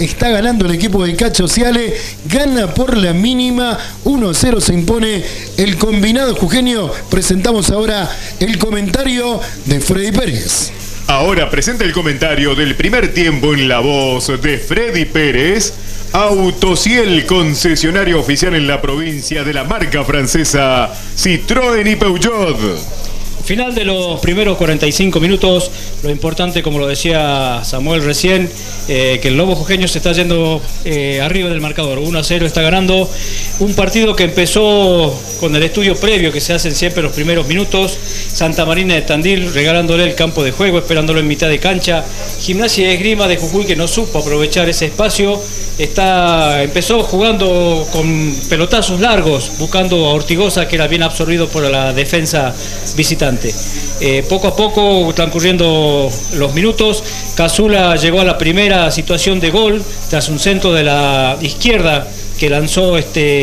está ganando el equipo de Cacho Ciale, gana por la mínima, 1-0 se impone el combinado jujeño. Presentamos ahora el comentario de Freddy Pérez. Ahora presenta el comentario del primer tiempo en la voz de Freddy Pérez. Autociel, concesionario oficial en la provincia de la marca francesa Citroën y Peugeot. Final de los primeros 45 minutos, lo importante, como lo decía Samuel recién, que el Lobo Jujeño se está yendo arriba del marcador, 1-0 está ganando. Un partido que empezó con el estudio previo que se hacen siempre los primeros minutos. Santa Marina de Tandil regalándole el campo de juego, esperándolo en mitad de cancha. Gimnasia de Esgrima de Jujuy, que no supo aprovechar ese espacio. Empezó jugando con pelotazos largos, buscando a Ortigosa, que era bien absorbido por la defensa visitante. Poco a poco, transcurriendo los minutos, Cazula llegó a la primera situación de gol tras un centro de la izquierda que lanzó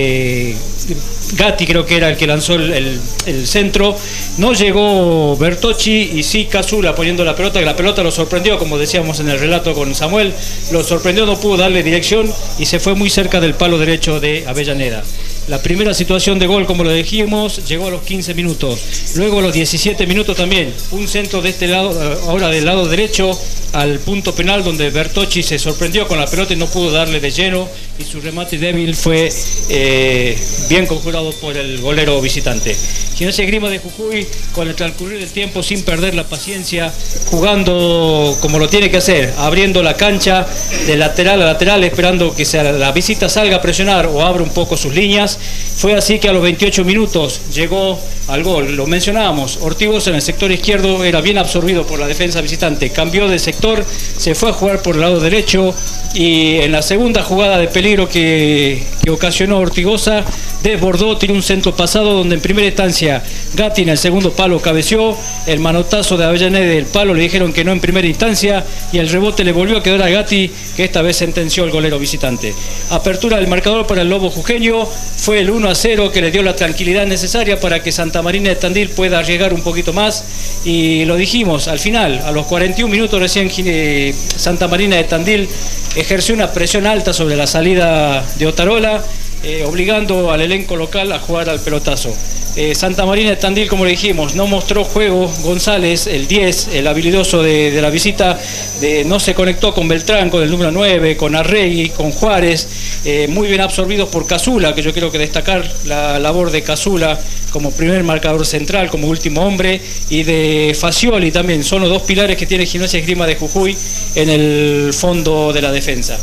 Gatti, creo que era el que lanzó el centro. No llegó Bertocci y sí Cazula poniendo la pelota, que la pelota lo sorprendió, como decíamos en el relato con Samuel, lo sorprendió, no pudo darle dirección y se fue muy cerca del palo derecho de Avellaneda. La primera situación de gol, como lo dijimos, llegó a los 15 minutos. Luego a los 17 minutos también, un centro de este lado, ahora del lado derecho, al punto penal, donde Bertocci se sorprendió con la pelota y no pudo darle de lleno, y su remate débil fue bien conjurado por el golero visitante. Gimnasia Esgrima de Jujuy, con el transcurrir del tiempo, sin perder la paciencia, jugando como lo tiene que hacer, abriendo la cancha de lateral a lateral, esperando que la visita salga a presionar o abra un poco sus líneas. Fue así que a los 28 minutos llegó al gol. Lo mencionábamos, Ortigosa en el sector izquierdo era bien absorbido por la defensa visitante, cambió de sector, se fue a jugar por el lado derecho y en la segunda jugada de peligro que ocasionó Ortigosa, desbordó, tiró un centro pasado donde en primera instancia Gatti en el segundo palo cabeció, el manotazo de Avellaneda del palo le dijeron que no en primera instancia y el rebote le volvió a quedar a Gatti, que esta vez sentenció el golero visitante. Apertura del marcador para el Lobo Jujeño, fue el 1-0 que le dio la tranquilidad necesaria para que Santa Marina de Tandil pueda llegar un poquito más, y lo dijimos al final, a los 41 minutos recién Santa Marina de Tandil ejerció una presión alta sobre la salida de Otarola, obligando al elenco local a jugar al pelotazo. Santa Marina de Tandil, como le dijimos, no mostró juego. González, el 10, el habilidoso de la visita, no se conectó con Beltrán, con el número 9, con Arregui, con Juárez, muy bien absorbidos por Cazula, que yo quiero que destacar la labor de Cazula como primer marcador central, como último hombre, y de Facioli también. Son los dos pilares que tiene Gimnasia Esgrima de Jujuy en el fondo de la defensa.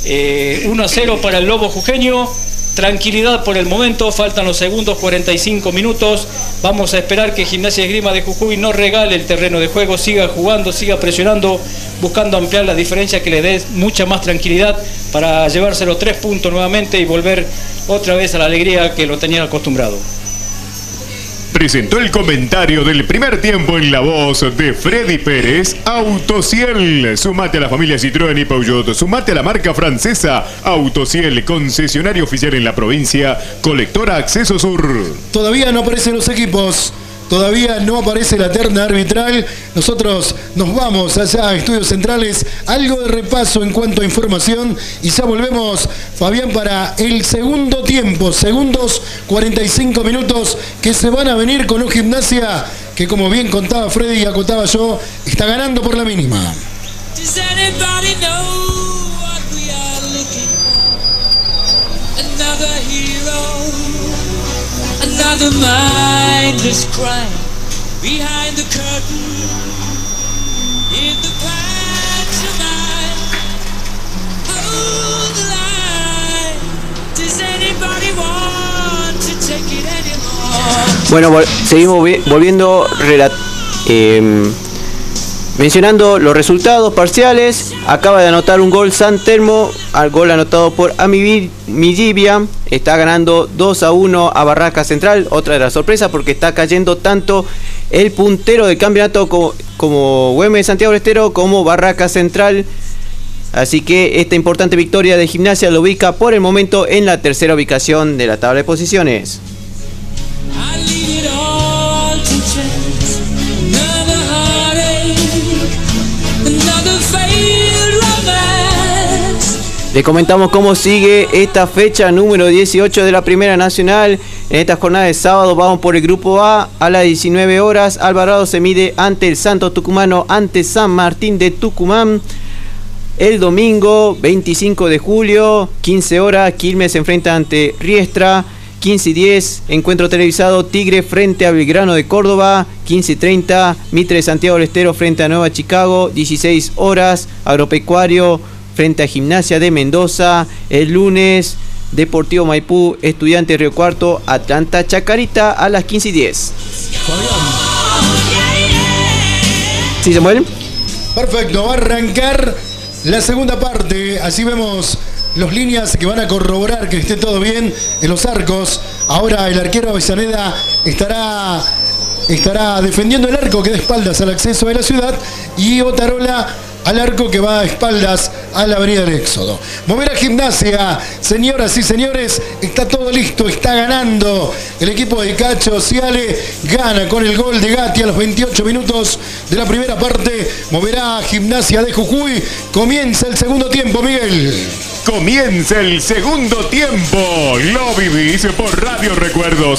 1-0 para el Lobo Jujeño. Tranquilidad por el momento, faltan los segundos 45 minutos. Vamos a esperar que Gimnasia Esgrima de Jujuy no regale el terreno de juego, siga jugando, siga presionando, buscando ampliar la diferencia que le dé mucha más tranquilidad para llevarse los 3 puntos nuevamente y volver otra vez a la alegría que lo tenían acostumbrado. Presentó el comentario del primer tiempo en la voz de Freddy Pérez. Autociel, sumate a la familia Citroën y Peugeot, sumate a la marca francesa Autociel, concesionario oficial en la provincia, colectora Acceso Sur. Todavía no aparecen los equipos, todavía no aparece la terna arbitral. Nosotros nos vamos allá a Estudios Centrales, algo de repaso en cuanto a información, y ya volvemos, Fabián, para el segundo tiempo, segundos 45 minutos que se van a venir con un Gimnasia que, como bien contaba Freddy y acotaba yo, está ganando por la mínima. Another mindless crime behind the curtain in the pantomime. Hold the line. Does anybody want to take it anymore? Bueno, seguimos volviendo mencionando los resultados parciales. Acaba de anotar un gol San Telmo, al gol anotado por Millibia. Está ganando 2-1 a Barracas Central. Otra de las sorpresas, porque está cayendo tanto el puntero del campeonato como Güemes Santiago del Estero como Barracas Central. Así que esta importante victoria de Gimnasia lo ubica por el momento en la tercera ubicación de la tabla de posiciones. Le comentamos cómo sigue esta fecha número 18 de la Primera Nacional. En esta jornada de sábado vamos por el grupo A. A las 19 horas Alvarado se mide ante el Santos Tucumano, ante San Martín de Tucumán. El domingo 25 de julio, 15 horas, Quilmes se enfrenta ante Riestra. 15:10, encuentro televisado Tigre frente a Belgrano de Córdoba. 15:30, Mitre de Santiago del Estero frente a Nueva Chicago. 16 horas, Agropecuario frente a Gimnasia de Mendoza. El lunes, Deportivo Maipú, Estudiantes Río Cuarto, Atlanta Chacarita a las 15:10. ¿Sí, Samuel? Perfecto, va a arrancar la segunda parte. Así vemos los líneas que van a corroborar que esté todo bien en los arcos. Ahora el arquero Avellaneda estará defendiendo el arco que da espaldas al acceso de la ciudad, y Otarola al arco que va a espaldas a la avenida del Éxodo. Moverá Gimnasia, señoras y señores, está todo listo, está ganando el equipo de Cacho Ciale, gana con el gol de Gatti a los 28 minutos de la primera parte. Moverá Gimnasia de Jujuy, comienza el segundo tiempo, Miguel. Comienza el segundo tiempo. Lo vivís por Radio Recuerdos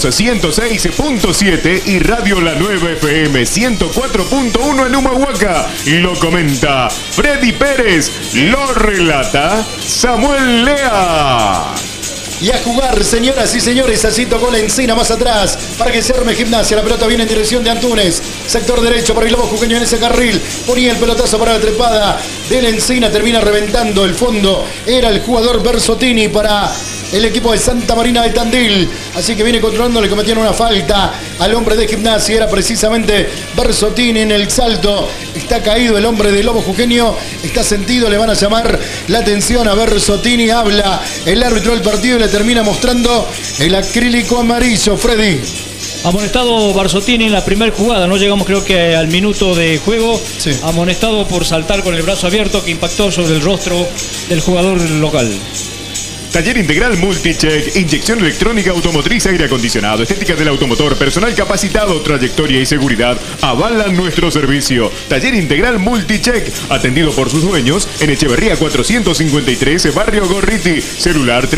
106.7 y Radio La Nueva FM 104.1 en Humahuaca. Lo comenta Freddy Pérez. Lo relata Samuel Lea. Y a jugar, señoras y señores, así tocó la Encina más atrás para que se arme Gimnasia. La pelota viene en dirección de Antunes, sector derecho para el Lobo Jujeño en ese carril. Ponía el pelotazo para la trepada de la Encina, termina reventando el fondo. Era el jugador Bersotini para el equipo de Santa Marina de Tandil. Así que viene controlando, le cometieron una falta al hombre de Gimnasia. Era precisamente Bersotini en el salto. Está caído el hombre del Lobo Jujeño. Está sentido, le van a llamar la atención a Bersotini. Habla el árbitro del partido y le termina mostrando el acrílico amarillo. Freddy. Amonestado Bersotini en la primera jugada, no llegamos creo que al minuto de juego. Sí. Amonestado por saltar con el brazo abierto que impactó sobre el rostro del jugador local. Taller Integral Multicheck, inyección electrónica automotriz, aire acondicionado, estética del automotor, personal capacitado, trayectoria y seguridad avalan nuestro servicio. Taller Integral Multicheck, atendido por sus dueños en Echeverría 453, Barrio Gorriti, celular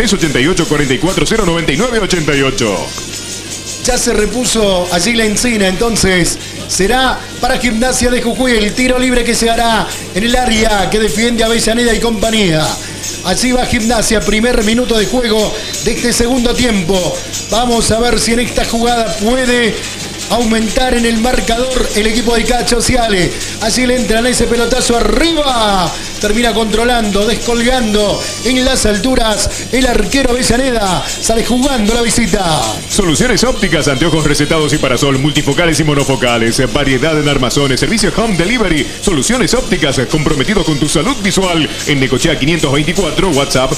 388-4409-9988. Ya se repuso allí la Encina, entonces será para Gimnasia de Jujuy el tiro libre que se hará en el área que defiende a Avellaneda y compañía. Allí va Gimnasia, primer minuto de juego de este segundo tiempo. Vamos a ver si en esta jugada puede aumentar en el marcador el equipo de Cacho Ciale. Allí le entran ese pelotazo arriba. Termina controlando, descolgando en las alturas el arquero Avellaneda. Sale jugando la visita. Soluciones ópticas, anteojos recetados y parasol, multifocales y monofocales, variedad en armazones, servicio home delivery, soluciones ópticas, comprometidos con tu salud visual. En Necochea 524, WhatsApp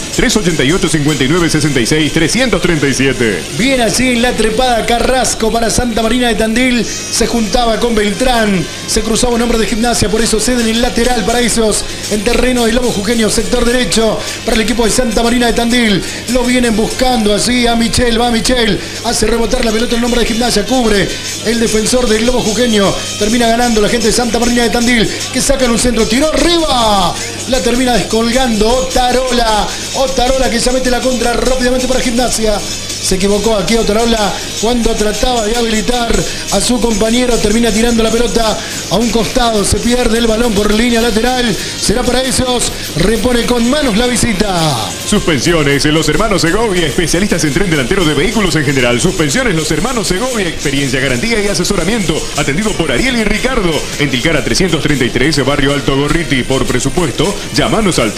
388-5966-337. Bien allí en la trepada Carrasco para Santa Marina de Tandil. Se juntaba con Beltrán. Se cruzaba un hombre de Gimnasia, por eso ceden el lateral para esos en terreno del Lobo Jujeño, sector derecho para el equipo de Santa Marina de Tandil. Lo vienen buscando así a Michel, va Michel, hace rebotar la pelota el nombre de Gimnasia, cubre el defensor del Lobo Jujeño, termina ganando la gente de Santa Marina de Tandil, que sacan un centro, tiró arriba, la termina descolgando Otarola que ya mete la contra rápidamente para Gimnasia. Se equivocó aquí Otarola cuando trataba de habilitar a su compañero, termina tirando la pelota a un costado, se pierde el balón por línea lateral, será para esos, repone con manos la visita. Suspensiones, los hermanos Segovia, especialistas en tren delantero de vehículos en general. Suspensiones, los hermanos Segovia, experiencia, garantía y asesoramiento, atendido por Ariel y Ricardo, en Tilcara 333, Barrio Alto Gorriti. Por presupuesto, llámanos al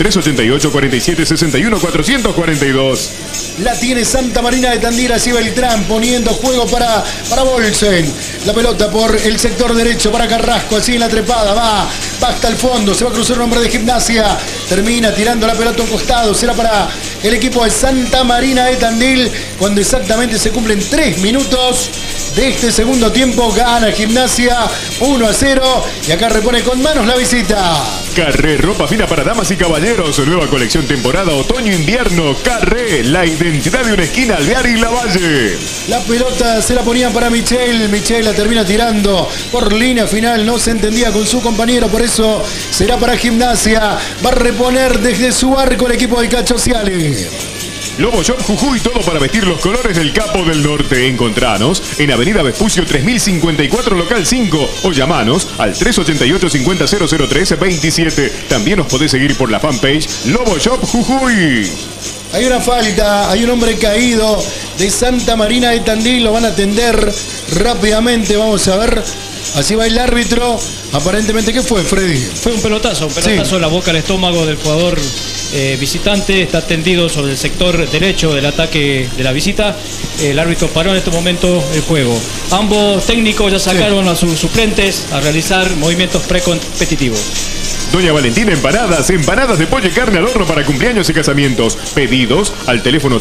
388-4761-442. La tiene Santa Marina de Tandil, así Beltrán poniendo juego para Bolsen. La pelota por el sector derecho para Carrasco, así en la trepada, va hasta el fondo, se va a cruzar un hombre de Gimnasia, termina tirando la pelota a un costado, será para el equipo de Santa Marina de Tandil, cuando exactamente se cumplen 3 minutos de este segundo tiempo, gana Gimnasia 1-0 y acá repone con manos la visita. Carré, ropa fina para damas y caballeros. Nueva colección temporada otoño-invierno. Carré, la identidad de una esquina, Alvear y Lavalle. La pelota se la ponían para Michel. Michel la termina tirando por línea final. No se entendía con su compañero, por eso será para Gimnasia. Va a reponer desde su arco el equipo de Cacho Ciale. Lobo Shop Jujuy, todo para vestir los colores del Capo del Norte. Encontranos en Avenida Vespucio 3054, local 5, o llamanos al 388-50-003-27. También nos podés seguir por la fanpage Lobo Shop Jujuy. Hay una falta, hay un hombre caído de Santa Marina de Tandil, lo van a atender rápidamente, vamos a ver. Así va el árbitro. Aparentemente, ¿qué fue, Freddy? Fue un pelotazo Sí. en la boca al estómago del jugador visitante. Está tendido sobre el sector derecho del ataque de la visita. El árbitro paró en este momento el juego. Ambos técnicos ya sacaron a sus suplentes a realizar movimientos precompetitivos. Doña Valentina Empanadas, empanadas de pollo y carne al horno para cumpleaños y casamientos. Pedidos al teléfono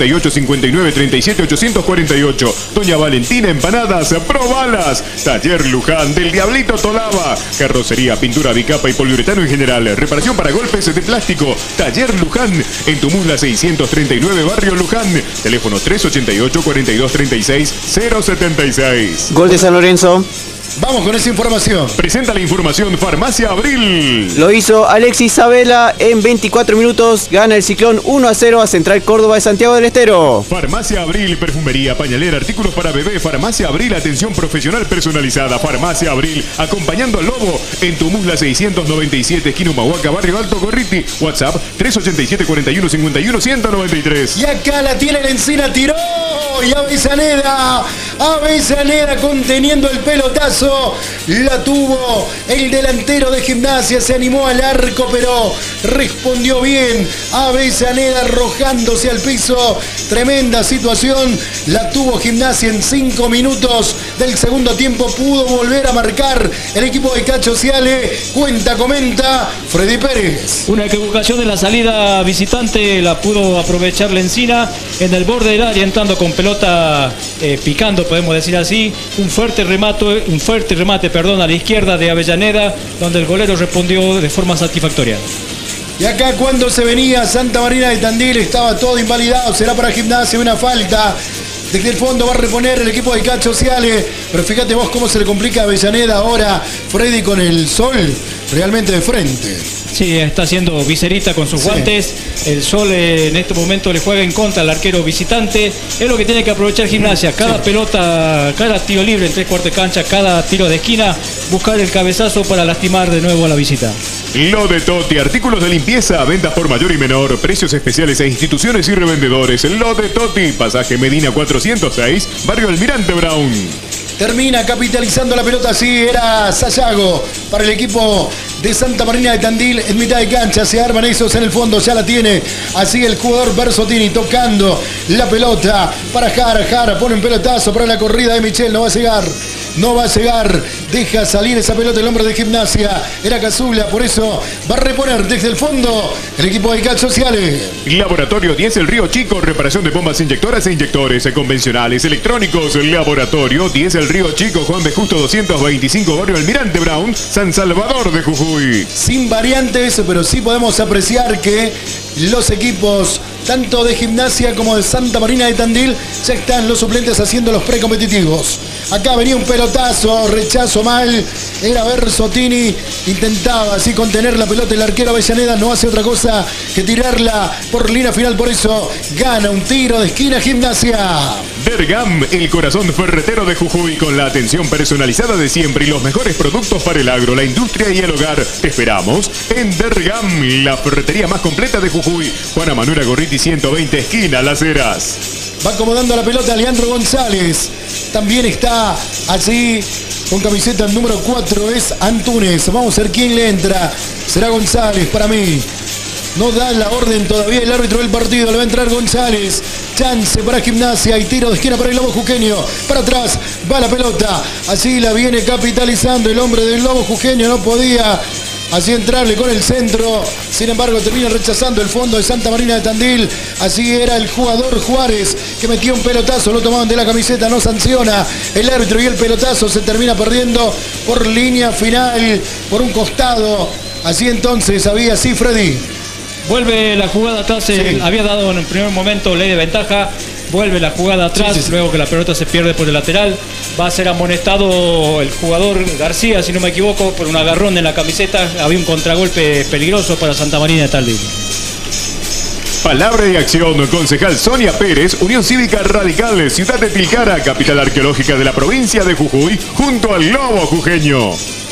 388-59-37-848. Doña Valentina Empanadas, probalas. Taller Luján del Diablito Tolaba. Carrocería, pintura, bicapa y poliuretano en general. Reparación para golpes de plástico. Taller Luján en Tumula 639, Barrio Luján. Teléfono 388-4236-076. Gol de San Lorenzo. Vamos con esa información. Presenta la información Farmacia Abril. Lo hizo Alexis Sabela en 24 minutos. Gana el Ciclón 1-0 a Central Córdoba de Santiago del Estero. Farmacia Abril, perfumería, pañalera, artículos para bebé. Farmacia Abril, atención profesional personalizada. Farmacia Abril, acompañando al Lobo en Tumusla 697, esquina Humahuaca, Barrio Alto Corriti. WhatsApp 387-41-51-193. Y acá la tiene la Encina, tiró. Y Avellaneda conteniendo el pelotazo. La tuvo el delantero de Gimnasia, se animó al arco, pero respondió bien. Avellaneda arrojándose al piso. Tremenda situación. La tuvo Gimnasia en 5 minutos del segundo tiempo. Pudo volver a marcar el equipo de Cacho Ciale. Comenta Freddy Pérez. Una equivocación en la salida visitante la pudo aprovechar la Encina en el borde del área, entrando con pelota picando, podemos decir así. Un fuerte remate a la izquierda de Avellaneda, donde el golero respondió de forma satisfactoria. Y acá cuando se venía Santa Marina de Tandil estaba todo invalidado. Será para Gimnasia una falta. Desde el fondo va a reponer el equipo de Cacho Ciale. Pero fíjate vos cómo se le complica a Avellaneda ahora, Freddy, con el sol realmente de frente. Sí, está haciendo viserita con sus guantes. El sol en este momento le juega en contra al arquero visitante. Es lo que tiene que aprovechar Gimnasia. Cada pelota, cada tiro libre en 3/4 de cancha, cada tiro de esquina, buscar el cabezazo para lastimar de nuevo a la visita. Lo de Toti, artículos de limpieza, ventas por mayor y menor, precios especiales a instituciones y revendedores. Lo de Toti, pasaje Medina 406, Barrio Almirante Brown. Termina capitalizando la pelota, así era Sayago para el equipo de Santa Marina de Tandil en mitad de cancha. Se arman esos en el fondo, ya la tiene. Así el jugador Bersotini tocando la pelota para Jara. Jara pone un pelotazo para la corrida de Michel, no va a llegar. Deja salir esa pelota el hombre de Gimnasia. Era Cazula, por eso va a reponer desde el fondo el equipo de Cacho Ciale. Laboratorio 10 El Río Chico, reparación de bombas inyectoras e inyectores convencionales, electrónicos. Laboratorio 10 El Río Chico, Juan B. Justo 225, Barrio Almirante Brown, San Salvador de Jujuy. Sin variantes, pero sí podemos apreciar que los equipos tanto de Gimnasia como de Santa Marina de Tandil ya están los suplentes haciendo los precompetitivos. Acá venía un pelotazo, rechazo mal, era Bersotini, intentaba así contener la pelota, el arquero Avellaneda no hace otra cosa que tirarla por línea final, por eso gana un tiro de esquina Gimnasia. Dergam, el corazón ferretero de Jujuy, con la atención personalizada de siempre y los mejores productos para el agro, la industria y el hogar. Te esperamos en Dergam, la ferretería más completa de Jujuy. Juana Manuela Gorriti 120, esquina Las Heras. Va acomodando la pelota Leandro González. También está allí con camiseta número 4, es Antunes. Vamos a ver quién le entra. Será González para mí. No da la orden todavía el árbitro del partido. Le va a entrar González. Chance para Gimnasia y tiro de esquina para el Lobo Jujeño. Para atrás va la pelota. Así la viene capitalizando el hombre del Lobo Jujeño. No podía así entrarle con el centro. Sin embargo, termina rechazando el fondo de Santa Marina de Tandil. Así era el jugador Juárez que metió un pelotazo. Lo tomaban de la camiseta. No sanciona el árbitro y el pelotazo se termina perdiendo por línea final. Por un costado. Así entonces había, sí, Freddy. Vuelve la jugada atrás, Sí. había dado en el primer momento ley de ventaja, vuelve la jugada atrás, Sí. luego que la pelota se pierde por el lateral, va a ser amonestado el jugador García, si no me equivoco, por un agarrón en la camiseta, había un contragolpe peligroso para Santa Marina de Tandil. Palabra de acción, concejal Sonia Pérez, Unión Cívica Radical, Ciudad de Tilcara, capital arqueológica de la provincia de Jujuy, junto al Lobo Jujeño.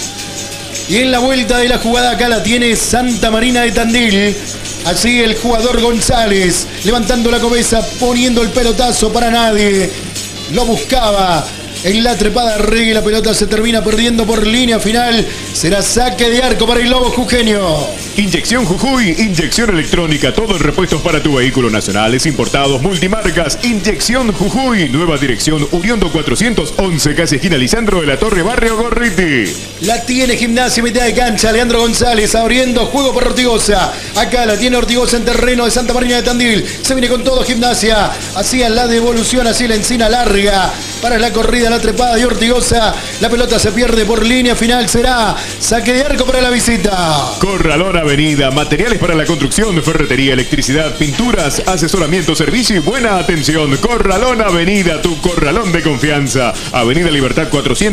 Y en la vuelta de la jugada acá la tiene Santa Marina de Tandil. Así el jugador González, levantando la cabeza, poniendo el pelotazo para nadie. Lo buscaba en la trepada reggae, la pelota se termina perdiendo por línea final. Será saque de arco para el Lobo Jujeño. Inyección Jujuy, inyección electrónica, todo en repuestos para tu vehículo, nacionales, importados, multimarcas. Inyección Jujuy, nueva dirección Uriondo 411, casi esquina Lisandro de la Torre, barrio Gorriti. La tiene Gimnasia, mitad de cancha, Leandro González abriendo juego para Ortigosa. Acá la tiene Ortigosa en terreno de Santa Marina de Tandil. Se viene con todo Gimnasia. Hacía la devolución, así la encina larga para la corrida, la trepada de Ortigosa. La pelota se pierde por línea final. Será saque de arco para la visita. Corralón Avenida, materiales para la construcción, ferretería, electricidad, pinturas, asesoramiento, servicio y buena atención. Corralón Avenida, tu corralón de confianza. Avenida Libertad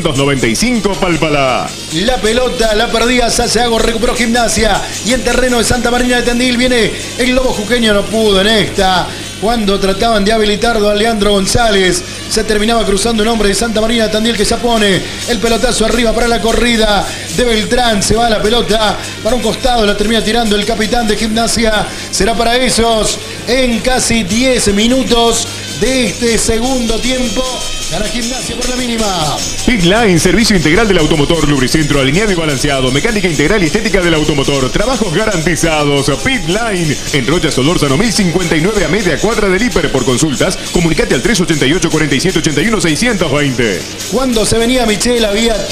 495, Palpalá. La pelota la perdía Sasago, recuperó Gimnasia. Y en terreno de Santa Marina de Tandil viene el Lobo Jujeño, no pudo en esta. Cuando trataban de habilitarlo a Leandro González, se terminaba cruzando un hombre de Santa Marina de Tandil que ya pone el pelotazo arriba para la corrida de Beltrán. Se va la pelota para un costado, la termina tirando el capitán de Gimnasia. Será para ellos en casi 10 minutos de este segundo tiempo. Gana Gimnasia por la mínima. Pit Line, servicio integral del automotor, lubricentro alineado y balanceado, mecánica integral y estética del automotor, trabajos garantizados. Pit Line, en Rocha Solórzano 1059 a media cuadra del Hiper. Por consultas, comunicate al 388 47 81 620. Cuando se venía Michel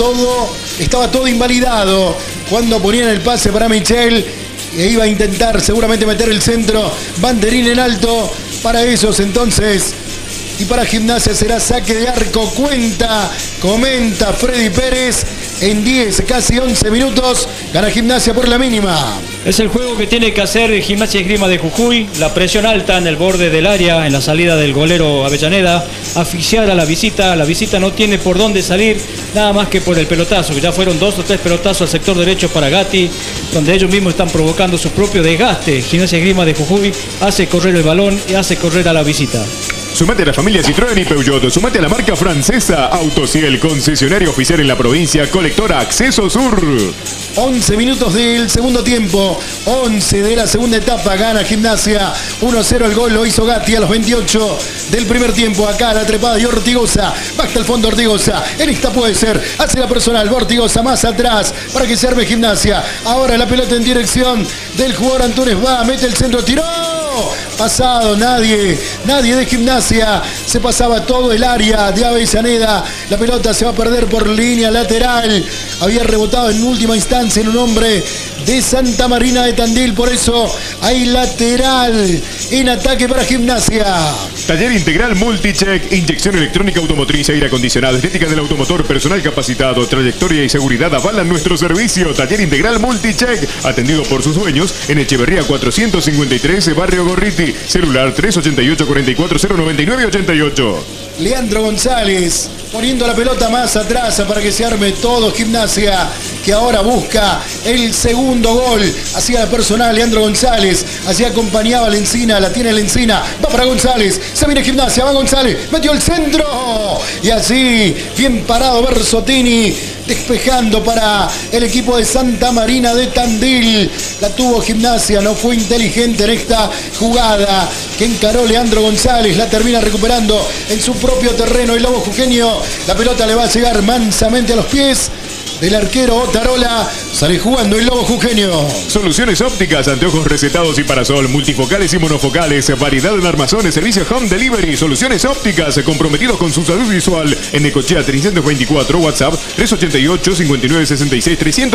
estaba todo invalidado. Cuando ponían el pase para Michel, e iba a intentar seguramente meter el centro, banderín en alto para ellos entonces. Y para Gimnasia será saque de arco, comenta Freddy Pérez. En 10, casi 11 minutos, gana Gimnasia por la mínima. Es el juego que tiene que hacer Gimnasia y Esgrima de Jujuy, la presión alta en el borde del área, en la salida del golero Avellaneda, asfixiar a la visita no tiene por dónde salir, nada más que por el pelotazo, que ya fueron 2 o 3 pelotazos al sector derecho para Gatti, donde ellos mismos están provocando su propio desgaste. Gimnasia y Esgrima de Jujuy hace correr el balón y hace correr a la visita. Sumate a la familia Citroën y Peugeot. Sumate a la marca francesa Autociel, concesionario oficial en la provincia, colectora Acceso Sur. 11 minutos del segundo tiempo, 11 de la segunda etapa, gana Gimnasia. 1-0 el gol, lo hizo Gatti a los 28 del primer tiempo. Acá la trepada de Ortigosa, va hasta el fondo Ortigosa. En esta puede ser, hace la personal, va Ortigosa más atrás para que se arme Gimnasia. Ahora la pelota en dirección del jugador Antunes, va, mete el centro, tiró. Pasado, nadie de Gimnasia, se pasaba todo el área de Avellaneda, la pelota se va a perder por línea lateral, había rebotado en última instancia en un hombre de Santa Marina de Tandil, por eso hay lateral en ataque para Gimnasia. Taller integral Multicheck, inyección electrónica automotriz, aire acondicionado, estética del automotor, personal capacitado, trayectoria y seguridad avalan nuestro servicio. Taller integral Multicheck, atendido por sus dueños en Echeverría 453, barrio Gorriti, celular 388 44 099 88. Leandro González poniendo la pelota más atrás para que se arme todo Gimnasia, que ahora busca el segundo gol. Hacía la personal Leandro González, así acompañaba a Lencina, la tiene Lencina, va para González, se viene Gimnasia, va González, metió el centro y así bien parado Bersotini, despejando para el equipo de Santa Marina de Tandil. La tuvo Gimnasia, no fue inteligente en esta jugada que encaró Leandro González, la termina recuperando en su propio terreno el Lobo Jujeño. La pelota le va a llegar mansamente a los pies del arquero Otarola. Sale jugando el Lobo Jujeño. Soluciones ópticas, anteojos recetados y parasol, multifocales y monofocales, variedad en armazones, servicio home delivery, soluciones ópticas, comprometidos con su salud visual. En Necochea 324, WhatsApp 388 59 66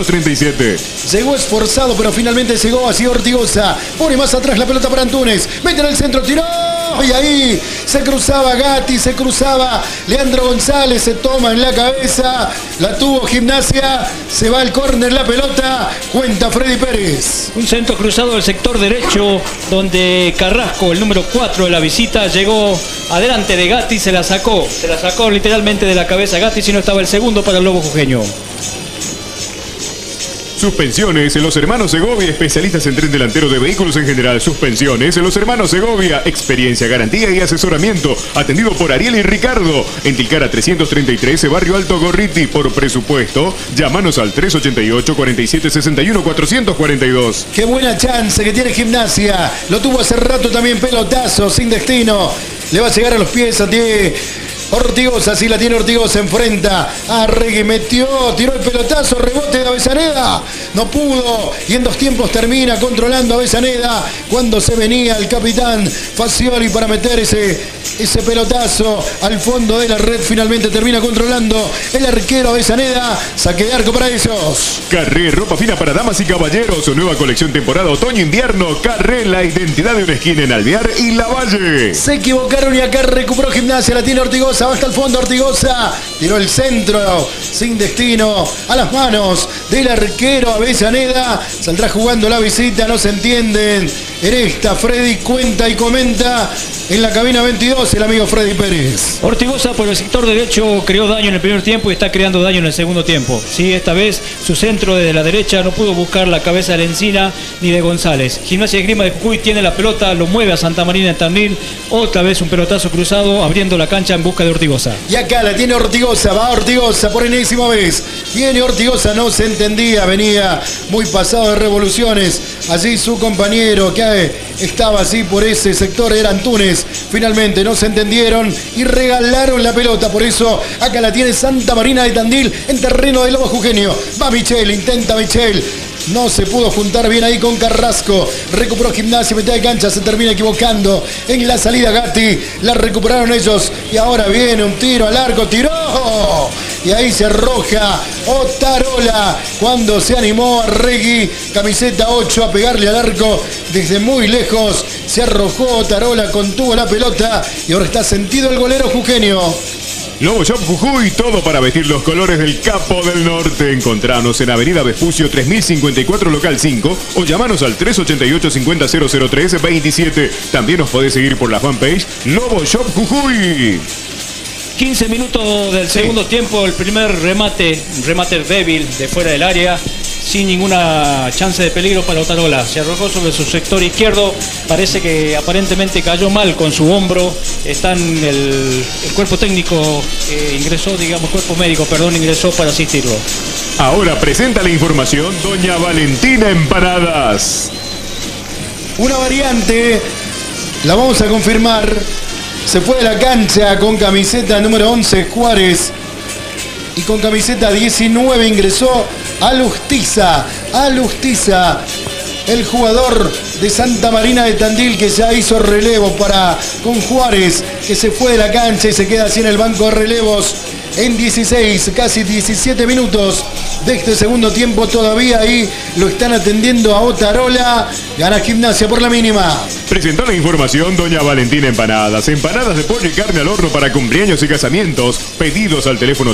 337. Llegó esforzado, pero finalmente llegó así Ortigosa. Pone más atrás la pelota para Antunes. Mete en el centro, tiró. No, y ahí se cruzaba Gatti, se cruzaba Leandro González, se toma en la cabeza, la tuvo Gimnasia, se va al córner la pelota, cuenta Freddy Pérez. Un centro cruzado del sector derecho, donde Carrasco, el número 4 de la visita, llegó adelante de Gatti, se la sacó literalmente de la cabeza Gatti, si no estaba el segundo para el Lobo Jujeño. Suspensiones en los hermanos Segovia, especialistas en tren delantero de vehículos en general. Suspensiones en los hermanos Segovia, experiencia, garantía y asesoramiento. Atendido por Ariel y Ricardo. En Tilcara 333, Barrio Alto Gorriti. Por presupuesto, llámanos al 388-4761-442. Qué buena chance que tiene Gimnasia. Lo tuvo hace rato también, pelotazo, sin destino. Le va a llegar a los pies a ti. Ortigosa, sí la tiene Ortigosa, enfrenta a Regui, tiró el pelotazo, rebote de Avellaneda, no pudo, y en 2 tiempos termina controlando a Avellaneda cuando se venía el capitán Facioli para meter ese pelotazo al fondo de la red. Finalmente termina controlando el arquero Avellaneda, saque de arco para ellos. Carré, ropa fina para damas y caballeros, su nueva colección temporada otoño-invierno. Carré, la identidad de una esquina en Alvear y Lavalle. Se equivocaron y acá recuperó Gimnasia, la tiene Ortigosa. Va hasta el fondo Ortigosa, tiró el centro sin destino a las manos del arquero Avellaneda. Saldrá jugando la visita, no se entienden en esta. Freddy cuenta y comenta en la cabina 22 el amigo Freddy Pérez. Ortigosa por el sector derecho creó daño en el primer tiempo y está creando daño en el segundo tiempo. Sí, esta vez su centro desde la derecha no pudo buscar la cabeza de Lencina ni de González. Gimnasia de Esgrima de Jujuy tiene la pelota, lo mueve a Santa Marina de Tandil. Otra vez un pelotazo cruzado abriendo la cancha en busca de Ortigosa. Y acá la tiene Ortigosa, va Ortigosa por enésima vez. Tiene Ortigosa, no se entendía, venía muy pasado de revoluciones. Allí su compañero que estaba así por ese sector era Antunes. Finalmente no se entendieron y regalaron la pelota. Por eso acá la tiene Santa Marina de Tandil en terreno del Lobo Jujeño. Va Michel, intenta Michel. No se pudo juntar bien ahí con Carrasco. Recuperó Gimnasia, mitad de cancha, se termina equivocando en la salida Gatti. La recuperaron ellos y ahora viene un tiro al arco, tiró. Y ahí se arroja Otarola cuando se animó a Regui, camiseta 8, a pegarle al arco desde muy lejos. Se arrojó Otarola, contuvo la pelota y ahora está sentido el golero jujeño. Lobo Shop Jujuy, todo para vestir los colores del Capo del Norte. Encontranos en Avenida Vespucio 3054, local 5, o llamanos al 388-50-003-27. También nos podés seguir por la fanpage Lobo Shop Jujuy. 15 minutos del segundo tiempo, el primer remate débil de fuera del área, sin ninguna chance de peligro para Otarola. Se arrojó sobre su sector izquierdo, parece que aparentemente cayó mal con su hombro. Están el cuerpo técnico ingresó, cuerpo médico, ingresó para asistirlo. Ahora presenta la información doña Valentina Empanadas. Una variante, la vamos a confirmar. Se fue de la cancha con camiseta número 11 Juárez y con camiseta 19 ingresó Alustiza, el jugador de Santa Marina de Tandil que ya hizo relevo con Juárez, que se fue de la cancha y se queda así en el banco de relevos en 16, casi 17 minutos de este segundo tiempo. Todavía ahí lo están atendiendo a Otarola. Gana Gimnasia por la mínima. Presentó la información doña Valentina Empanadas. Empanadas de pollo y carne al horno para cumpleaños y casamientos. Pedidos al teléfono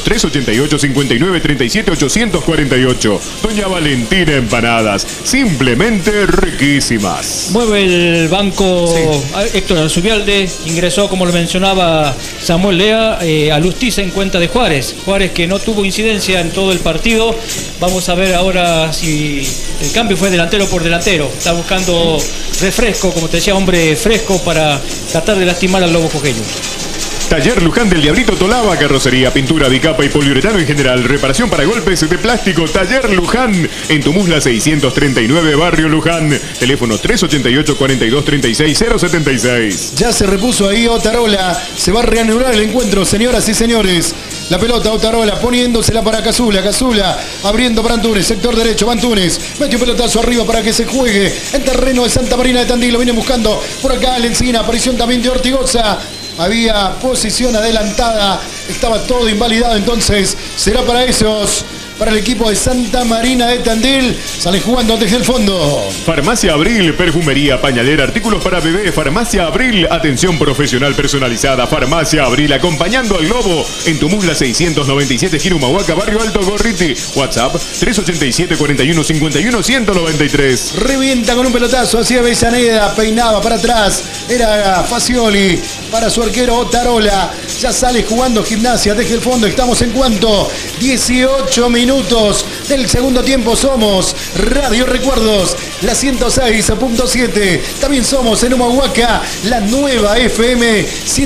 388-5937-848. Doña Valentina Empanadas. Simplemente riquísimas. Mueve el banco Héctor Arzubialde. Ingresó, como lo mencionaba Samuel Lea, a Lustiza en cuenta de Juárez. Juárez que no tuvo incidencia en todo el partido. Vamos a ver ahora si el cambio fue delantero por delantero. Está buscando refresco, como te decía, hombre fresco para tratar de lastimar al Lobo Jujeño. Taller Luján del Diablito Tolaba, carrocería, pintura, bicapa y poliuretano en general, reparación para golpes de plástico. Taller Luján, en Tumusla 639, Barrio Luján. Teléfono 388-4236-076. Ya se repuso ahí Otarola, se va a reanudar el encuentro, señoras y señores. La pelota Otarola poniéndosela para Cazula, abriendo para Antunes, sector derecho, va Antunes, mete un pelotazo arriba para que se juegue en terreno de Santa Marina de Tandil, lo viene buscando por acá Lencina, aparición también de Ortigosa. Había posición adelantada, estaba todo invalidado, entonces será para ellos para el equipo de Santa Marina de Tandil. Sale jugando desde el fondo. Farmacia Abril, perfumería, pañalera, artículos para bebé. Farmacia Abril, atención profesional personalizada. Farmacia Abril, acompañando al Lobo en Tumula 697, esquina Humahuaca, Barrio Alto, Gorriti. WhatsApp 387 41 51 193. Revienta con un pelotazo hacia Avellaneda, peinaba para atrás. Era Facioli para su arquero Otarola. Ya sale jugando Gimnasia desde el fondo. Estamos en cuanto 18 minutos del segundo tiempo. Somos Radio Recuerdos, la 106.7. También somos en Humahuaca, la nueva FM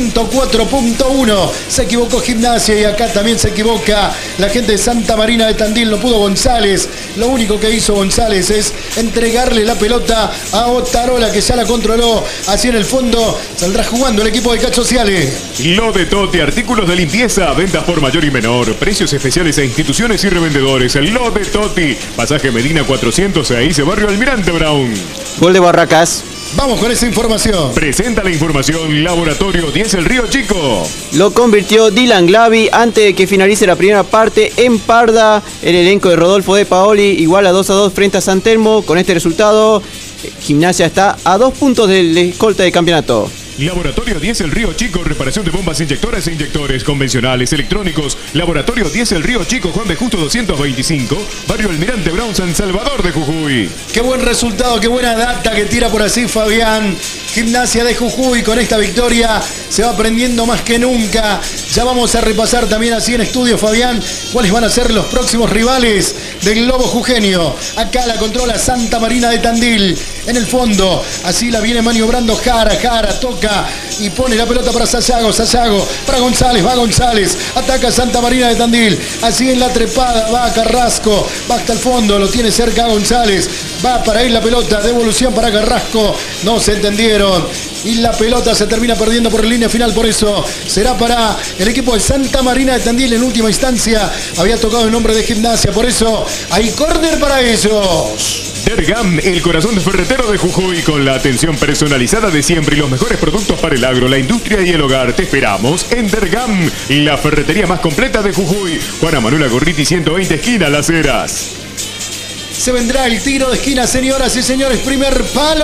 104.1. Se equivocó Gimnasia y acá también se equivoca la gente de Santa Marina de Tandil. No pudo González. Lo único que hizo González es entregarle la pelota a Otarola, que ya la controló. Así en el fondo saldrá jugando el equipo de Cachociale. Lo de Toti, artículos de limpieza, ventas por mayor y menor, precios especiales a instituciones y revendedores. Lo de Toti, pasaje Medina 406, barrio Almirante Brown. Gol de Barracas. Vamos con esa información. Presenta la información Laboratorio 10 El Río Chico. Lo convirtió Dylan Glavi antes de que finalice la primera parte en Parda. El elenco de Rodolfo De Paoli igual a 2-2 frente a San Telmo. Con este resultado, Gimnasia está a 2 puntos del escolta de campeonato. Laboratorio 10 El Río Chico, reparación de bombas inyectoras e inyectores convencionales, electrónicos. Laboratorio 10 El Río Chico, Juan de Justo 225, barrio Almirante Brown, San Salvador de Jujuy. Qué buen resultado, qué buena data que tira por así Fabián. Gimnasia de Jujuy con esta victoria se va aprendiendo más que nunca. Ya vamos a repasar también así en estudio, Fabián, cuáles van a ser los próximos rivales del Lobo Jujeño. Acá la controla Santa Marina de Tandil. En el fondo, así la viene maniobrando Jara, toca y pone la pelota para Sayago, para González, va González, ataca Santa Marina de Tandil, así en la trepada, va Carrasco, va hasta el fondo, lo tiene cerca González, va para ir la pelota, devolución para Carrasco, no se entendieron. Y la pelota se termina perdiendo por línea final, por eso será para el equipo de Santa Marina de Tandil. En última instancia había tocado el nombre de Gimnasia, por eso hay córner para ellos. Dergam, el corazón ferretero de Jujuy, con la atención personalizada de siempre y los mejores productos para el agro, la industria y el hogar. Te esperamos en Dergam, la ferretería más completa de Jujuy. Juana Manuela Gorriti 120, esquina Las Heras. Se vendrá el tiro de esquina, señoras y señores, primer palo.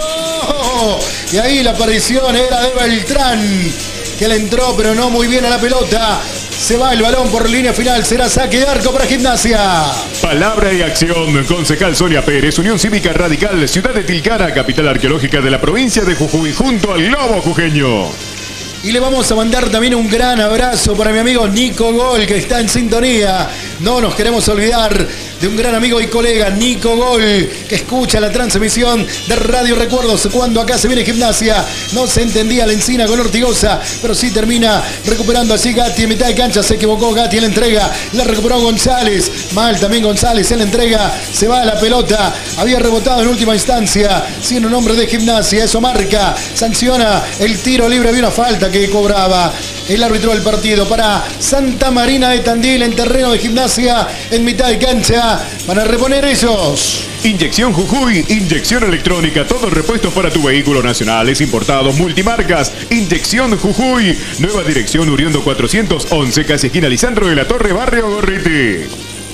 Y ahí la aparición era de Beltrán, que le entró pero no muy bien a la pelota. Se va el balón por línea final, será saque de arco para Gimnasia. Palabra y acción, concejal Sonia Pérez, Unión Cívica Radical, Ciudad de Tilcara, capital arqueológica de la provincia de Jujuy, junto al Lobo Jujeño. Y le vamos a mandar también un gran abrazo para mi amigo Nico Gol, que está en sintonía. No nos queremos olvidar de un gran amigo y colega, Nico Gol, que escucha la transmisión de Radio Recuerdos cuando acá se viene Gimnasia. No se entendía la encina con Ortigosa, pero sí termina recuperando así Gatti en mitad de cancha. Se equivocó Gatti en la entrega, la recuperó González. Mal también González en la entrega. Se va a la pelota, había rebotado en última instancia, siendo un hombre de Gimnasia. Eso marca, sanciona el tiro libre, había una falta que cobraba el árbitro del partido para Santa Marina de Tandil en terreno de Gimnasia en mitad de cancha. Van a reponer ellos. Inyección Jujuy, inyección electrónica, todos repuestos para tu vehículo, nacionales, importados, multimarcas. Inyección Jujuy, nueva dirección Uriondo 411, casi esquina Lisandro de la Torre, barrio Gorriti.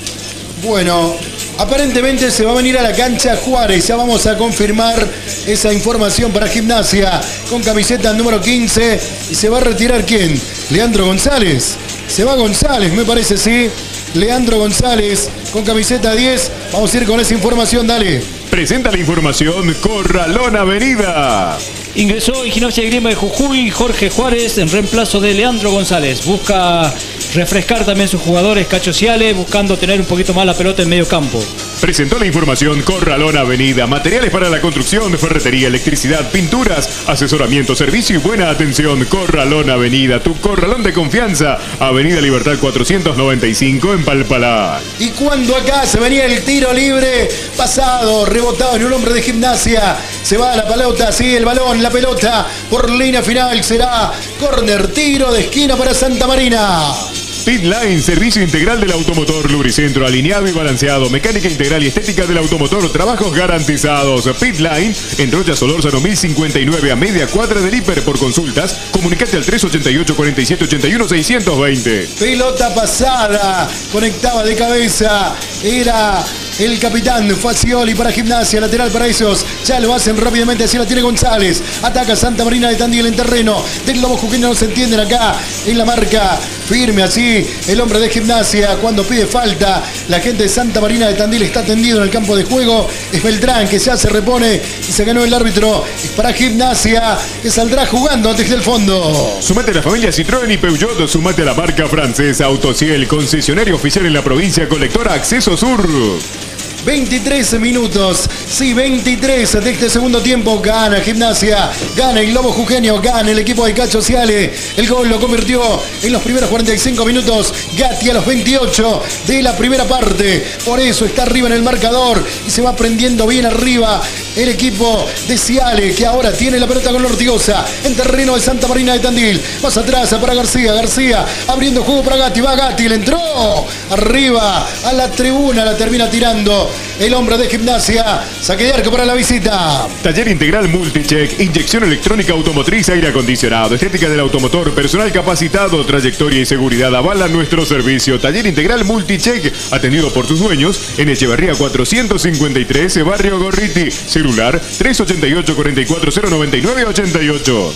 Bueno, aparentemente se va a venir a la cancha Juárez. Ya vamos a confirmar esa información para Gimnasia con camiseta número 15. ¿Y se va a retirar quién? Leandro González. Se va González, me parece, sí. Leandro González con camiseta 10. Vamos a ir con esa información, dale. Presenta la información Corralón Avenida. Ingresó en Gimnasia de Grima de Jujuy Jorge Juárez en reemplazo de Leandro González. Busca refrescar también sus jugadores Cachociale, buscando tener un poquito más la pelota en medio campo. Presentó la información Corralón Avenida. Materiales para la construcción, ferretería, electricidad, pinturas, asesoramiento, servicio y buena atención. Corralón Avenida, tu corralón de confianza. Avenida Libertad 495 en Palpalá. Y cuando acá se venía el tiro libre, pasado, rebotado en un hombre de Gimnasia. Se va a la pelota, sigue el balón, la pelota por línea final. Será córner, tiro de esquina para Santa Marina. Pit Line, servicio integral del automotor, lubricentro alineado y balanceado, mecánica integral y estética del automotor, trabajos garantizados. Pit Line en Rocha Solórzano 1059 a media cuadra del Hiper. Por consultas, comunicate al 388 47 81 620. Pelota pasada, conectaba de cabeza, era el capitán Facioli para Gimnasia, lateral para esos, ya lo hacen rápidamente, así la tiene González, ataca Santa Marina de Tandil en terreno del Lobo Jujeño, no se entienden acá en la marca, firme así el hombre de Gimnasia cuando pide falta, la gente de Santa Marina de Tandil está tendido en el campo de juego, es Beltrán que ya se repone y se ganó el árbitro, es para Gimnasia que saldrá jugando desde el fondo. Sumate a la familia Citroën y Peugeot, sumate a la marca francesa Autociel, concesionario oficial en la provincia, colectora Acceso Sur. 23 minutos, sí, 23 de este segundo tiempo, gana Gimnasia, gana el Lobo Jujeño, gana el equipo de Cacho Ciale, el gol lo convirtió en los primeros 45 minutos, Gatti a los 28 de la primera parte, por eso está arriba en el marcador y se va prendiendo bien arriba el equipo de Ciale, que ahora tiene la pelota con Ortigosa, en terreno de Santa Marina de Tandil, más atrás para García, García abriendo juego para Gatti, va Gatti, le entró arriba a la tribuna, la termina tirando el hombre de Gimnasia, saque de arco para la visita. Taller integral Multicheck, inyección electrónica automotriz, aire acondicionado, estética del automotor, personal capacitado, trayectoria y seguridad avalan nuestro servicio. Taller integral Multicheck, atendido por sus dueños en Echeverría 453, Barrio Gorriti, celular 388 44 099 88.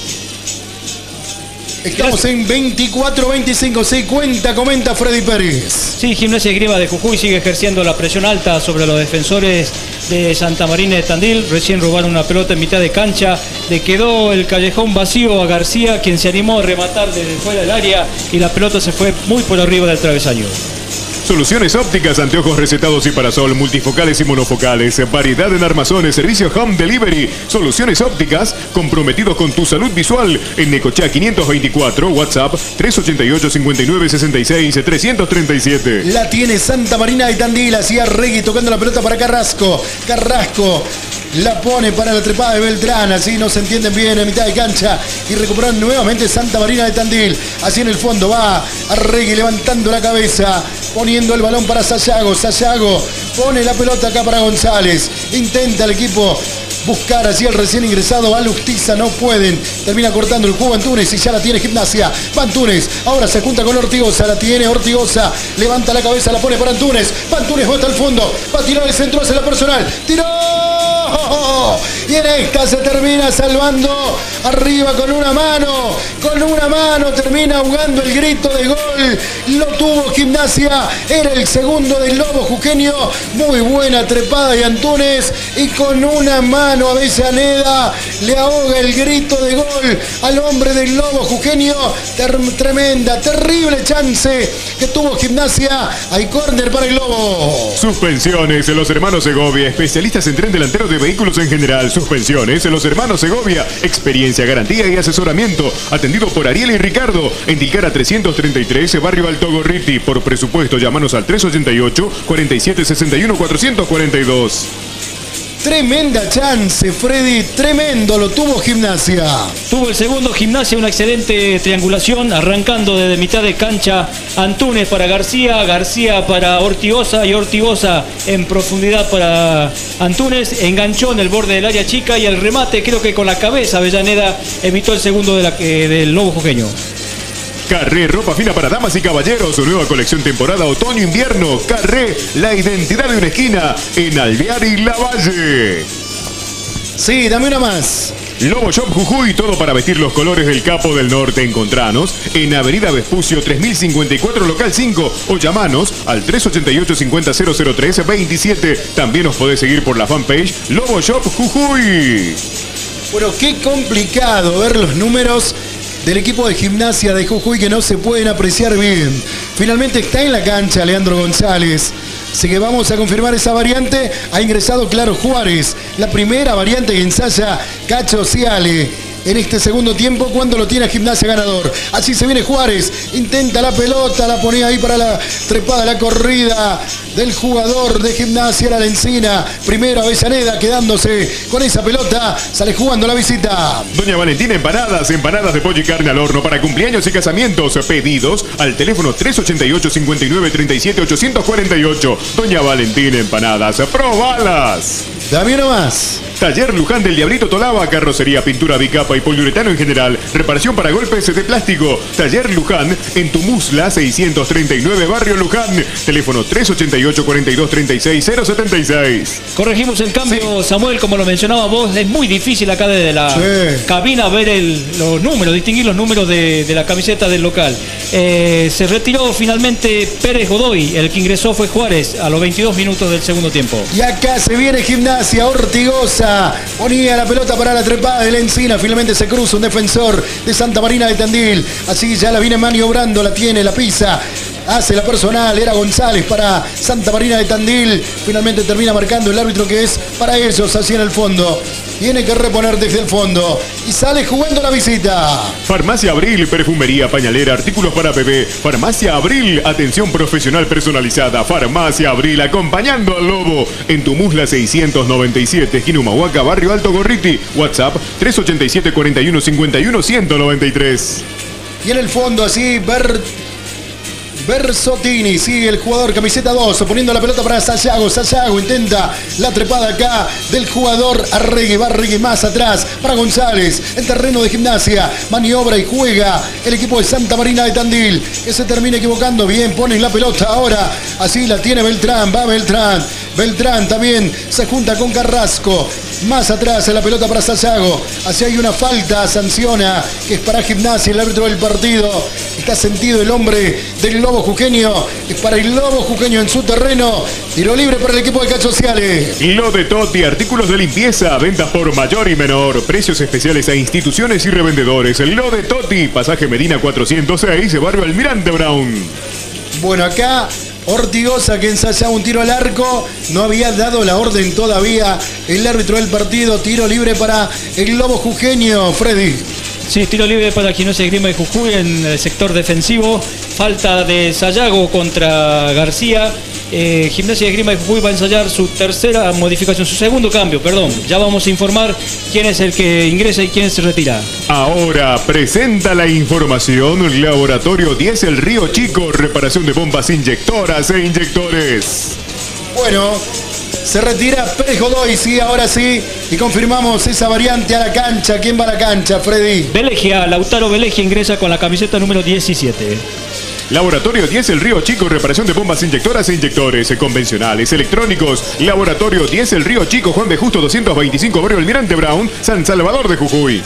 Estamos en 24-25, se cuenta, comenta Freddy Pérez. Sí, Gimnasia Esgrima de Jujuy sigue ejerciendo la presión alta sobre los defensores de Santa Marina de Tandil. Recién robaron una pelota en mitad de cancha. Le quedó el callejón vacío a García, quien se animó a rematar desde fuera del área y la pelota se fue muy por arriba del travesaño. Soluciones ópticas, anteojos recetados y parasol, multifocales y monofocales, variedad en armazones, servicio home delivery. Soluciones ópticas, comprometidos con tu salud visual. En Necochea 524, WhatsApp 388 59 66 337. La tiene Santa Marina de Tandil, así Arregui tocando la pelota para Carrasco. Carrasco la pone para la trepada de Beltrán, así no se entienden bien en mitad de cancha y recuperan nuevamente Santa Marina de Tandil. Así en el fondo va Arregui levantando la cabeza, poniendo el balón para Sayago. Sayago pone la pelota acá para González. Intenta el equipo buscar así el recién ingresado Alustiza, no pueden. Termina cortando el juego Antunes y ya la tiene Gimnasia. Va Antunes, ahora se junta con Ortigosa, la tiene Ortigosa, levanta la cabeza, la pone para Antunes. Va Antunes, va hasta el fondo, va a tirar el centro hacia la personal. ¡Tiró! Y en esta se termina salvando arriba con una mano termina ahogando el grito de gol, lo tuvo Gimnasia, era el segundo del Lobo Jujeño, muy buena trepada de Antunes y con una mano Avellaneda le ahoga el grito de gol al hombre del Lobo Jujeño. Tremenda, terrible chance que tuvo Gimnasia, hay córner para el Lobo. Suspensiones en los hermanos Segovia, especialistas en tren delantero de vehículos en general. Suspensiones en los hermanos Segovia, experiencia, garantía y asesoramiento, atendido por Ariel y Ricardo, en Tilcara 333, Barrio Alto Gorriti. Por presupuesto, llámanos al 388 47 61 442. Tremenda chance, Freddy, tremendo lo tuvo Gimnasia. Tuvo el segundo Gimnasia, una excelente triangulación, arrancando desde mitad de cancha. Antunes para García, García para Ortigosa y Ortigosa en profundidad para Antunes. Enganchó en el borde del área chica y el remate, creo que con la cabeza, Avellaneda evitó el segundo del Lobo Jujeño. Carré, ropa fina para damas y caballeros, su nueva colección temporada otoño-invierno. Carré, la identidad de una esquina en Alvear y Lavalle. Sí, dame una más. Lobo Shop Jujuy, todo para vestir los colores del Capo del Norte. Encontranos en Avenida Vespucio 3054, local 5, o llamanos al 388 50 003 27. También nos podés seguir por la fanpage Lobo Shop Jujuy. Bueno, qué complicado ver los números del equipo de Gimnasia de Jujuy que no se pueden apreciar bien. Finalmente está en la cancha Leandro González. Así que vamos a confirmar esa variante. Ha ingresado Claro Juárez, la primera variante que ensaya Cacho Ciale. en este segundo tiempo cuando lo tiene a Gimnasia ganador. Así se viene Juárez, intenta la pelota, la ponía ahí para la trepada, la corrida del jugador de Gimnasia, era la Encina. Primero Avellaneda quedándose con esa pelota, sale jugando la visita. Doña Valentina Empanadas, empanadas de pollo y carne al horno para cumpleaños y casamientos. Pedidos al teléfono 388-59-37-848. Doña Valentina Empanadas, probalas. Dame uno más. Taller Luján del Diablito Tolaba, carrocería, pintura, bicapa y poliuretano en general. Reparación para golpes de plástico. Taller Luján en Tumusla 639, Barrio Luján. Teléfono 388-4236-076. Corregimos el cambio, Samuel, como lo mencionaba vos, es muy difícil acá desde la cabina ver los números, distinguir los números de la camiseta del local. Se retiró finalmente Pérez Godoy, el que ingresó fue Juárez a los 22 minutos del segundo tiempo. Y acá se viene Gimnasia, Ortigosa. Ponía la pelota para la trepada de la Encina. Finalmente se cruza un defensor de Santa Marina de Tandil. Así ya la viene maniobrando, la tiene, la pisa. Hace la personal, era González para Santa Marina de Tandil. Finalmente termina marcando el árbitro que es para ellos, así en el fondo. Tiene que reponer desde el fondo. Y sale jugando la visita. Farmacia Abril, perfumería, pañalera, artículos para bebé. Farmacia Abril, atención profesional personalizada. Farmacia Abril, acompañando al lobo. En Tumusla 697, esquina Humahuaca, Barrio Alto Gorriti. WhatsApp 387-41-51-193. Y en el fondo así, Bersotini, sigue el jugador camiseta 2, poniendo la pelota para Sayago. Sayago intenta la trepada acá del jugador Arregui. Va Arregui más atrás para González. El terreno de Gimnasia, maniobra y juega el equipo de Santa Marina de Tandil, que se termina equivocando. Bien, ponen la pelota ahora. Así la tiene Beltrán, va Beltrán. Beltrán también se junta con Carrasco. Más atrás en la pelota para Sayago. Así hay una falta, sanciona, que es para Gimnasia, el árbitro del partido. Está sentido el hombre del Lobo Jujeño. Es para el Lobo Jujeño en su terreno. Tiro libre para el equipo de Cachociales. Lo de Totti, artículos de limpieza, ventas por mayor y menor. Precios especiales a instituciones y revendedores. Lo de Totti, pasaje Medina 406, barrio Almirante Brown. Bueno, acá Ortigosa, que ensayaba un tiro al arco, no había dado la orden todavía el árbitro del partido. Tiro libre para el Lobo Jujeño, Freddy. Sí, tiro libre para Gimnasia Esgrima de Jujuy en el sector defensivo. Falta de Sayago contra García. Gimnasia Esgrima de Jujuy va a ensayar su tercera modificación, su segundo cambio, perdón. Ya vamos a informar quién es el que ingresa y quién se retira. Ahora presenta la información Laboratorio 10 El Río Chico, reparación de bombas inyectoras e inyectores. Bueno, se retira Pérez Godoy, sí, ahora sí. Y confirmamos esa variante a la cancha. ¿Quién va a la cancha, Freddy? Velegia, Lautaro Velegia ingresa con la camiseta número 17. Laboratorio 10 El Río Chico, reparación de bombas inyectoras e inyectores convencionales, electrónicos. Laboratorio 10 El Río Chico, Juan de Justo 225, barrio Almirante Brown, San Salvador de Jujuy.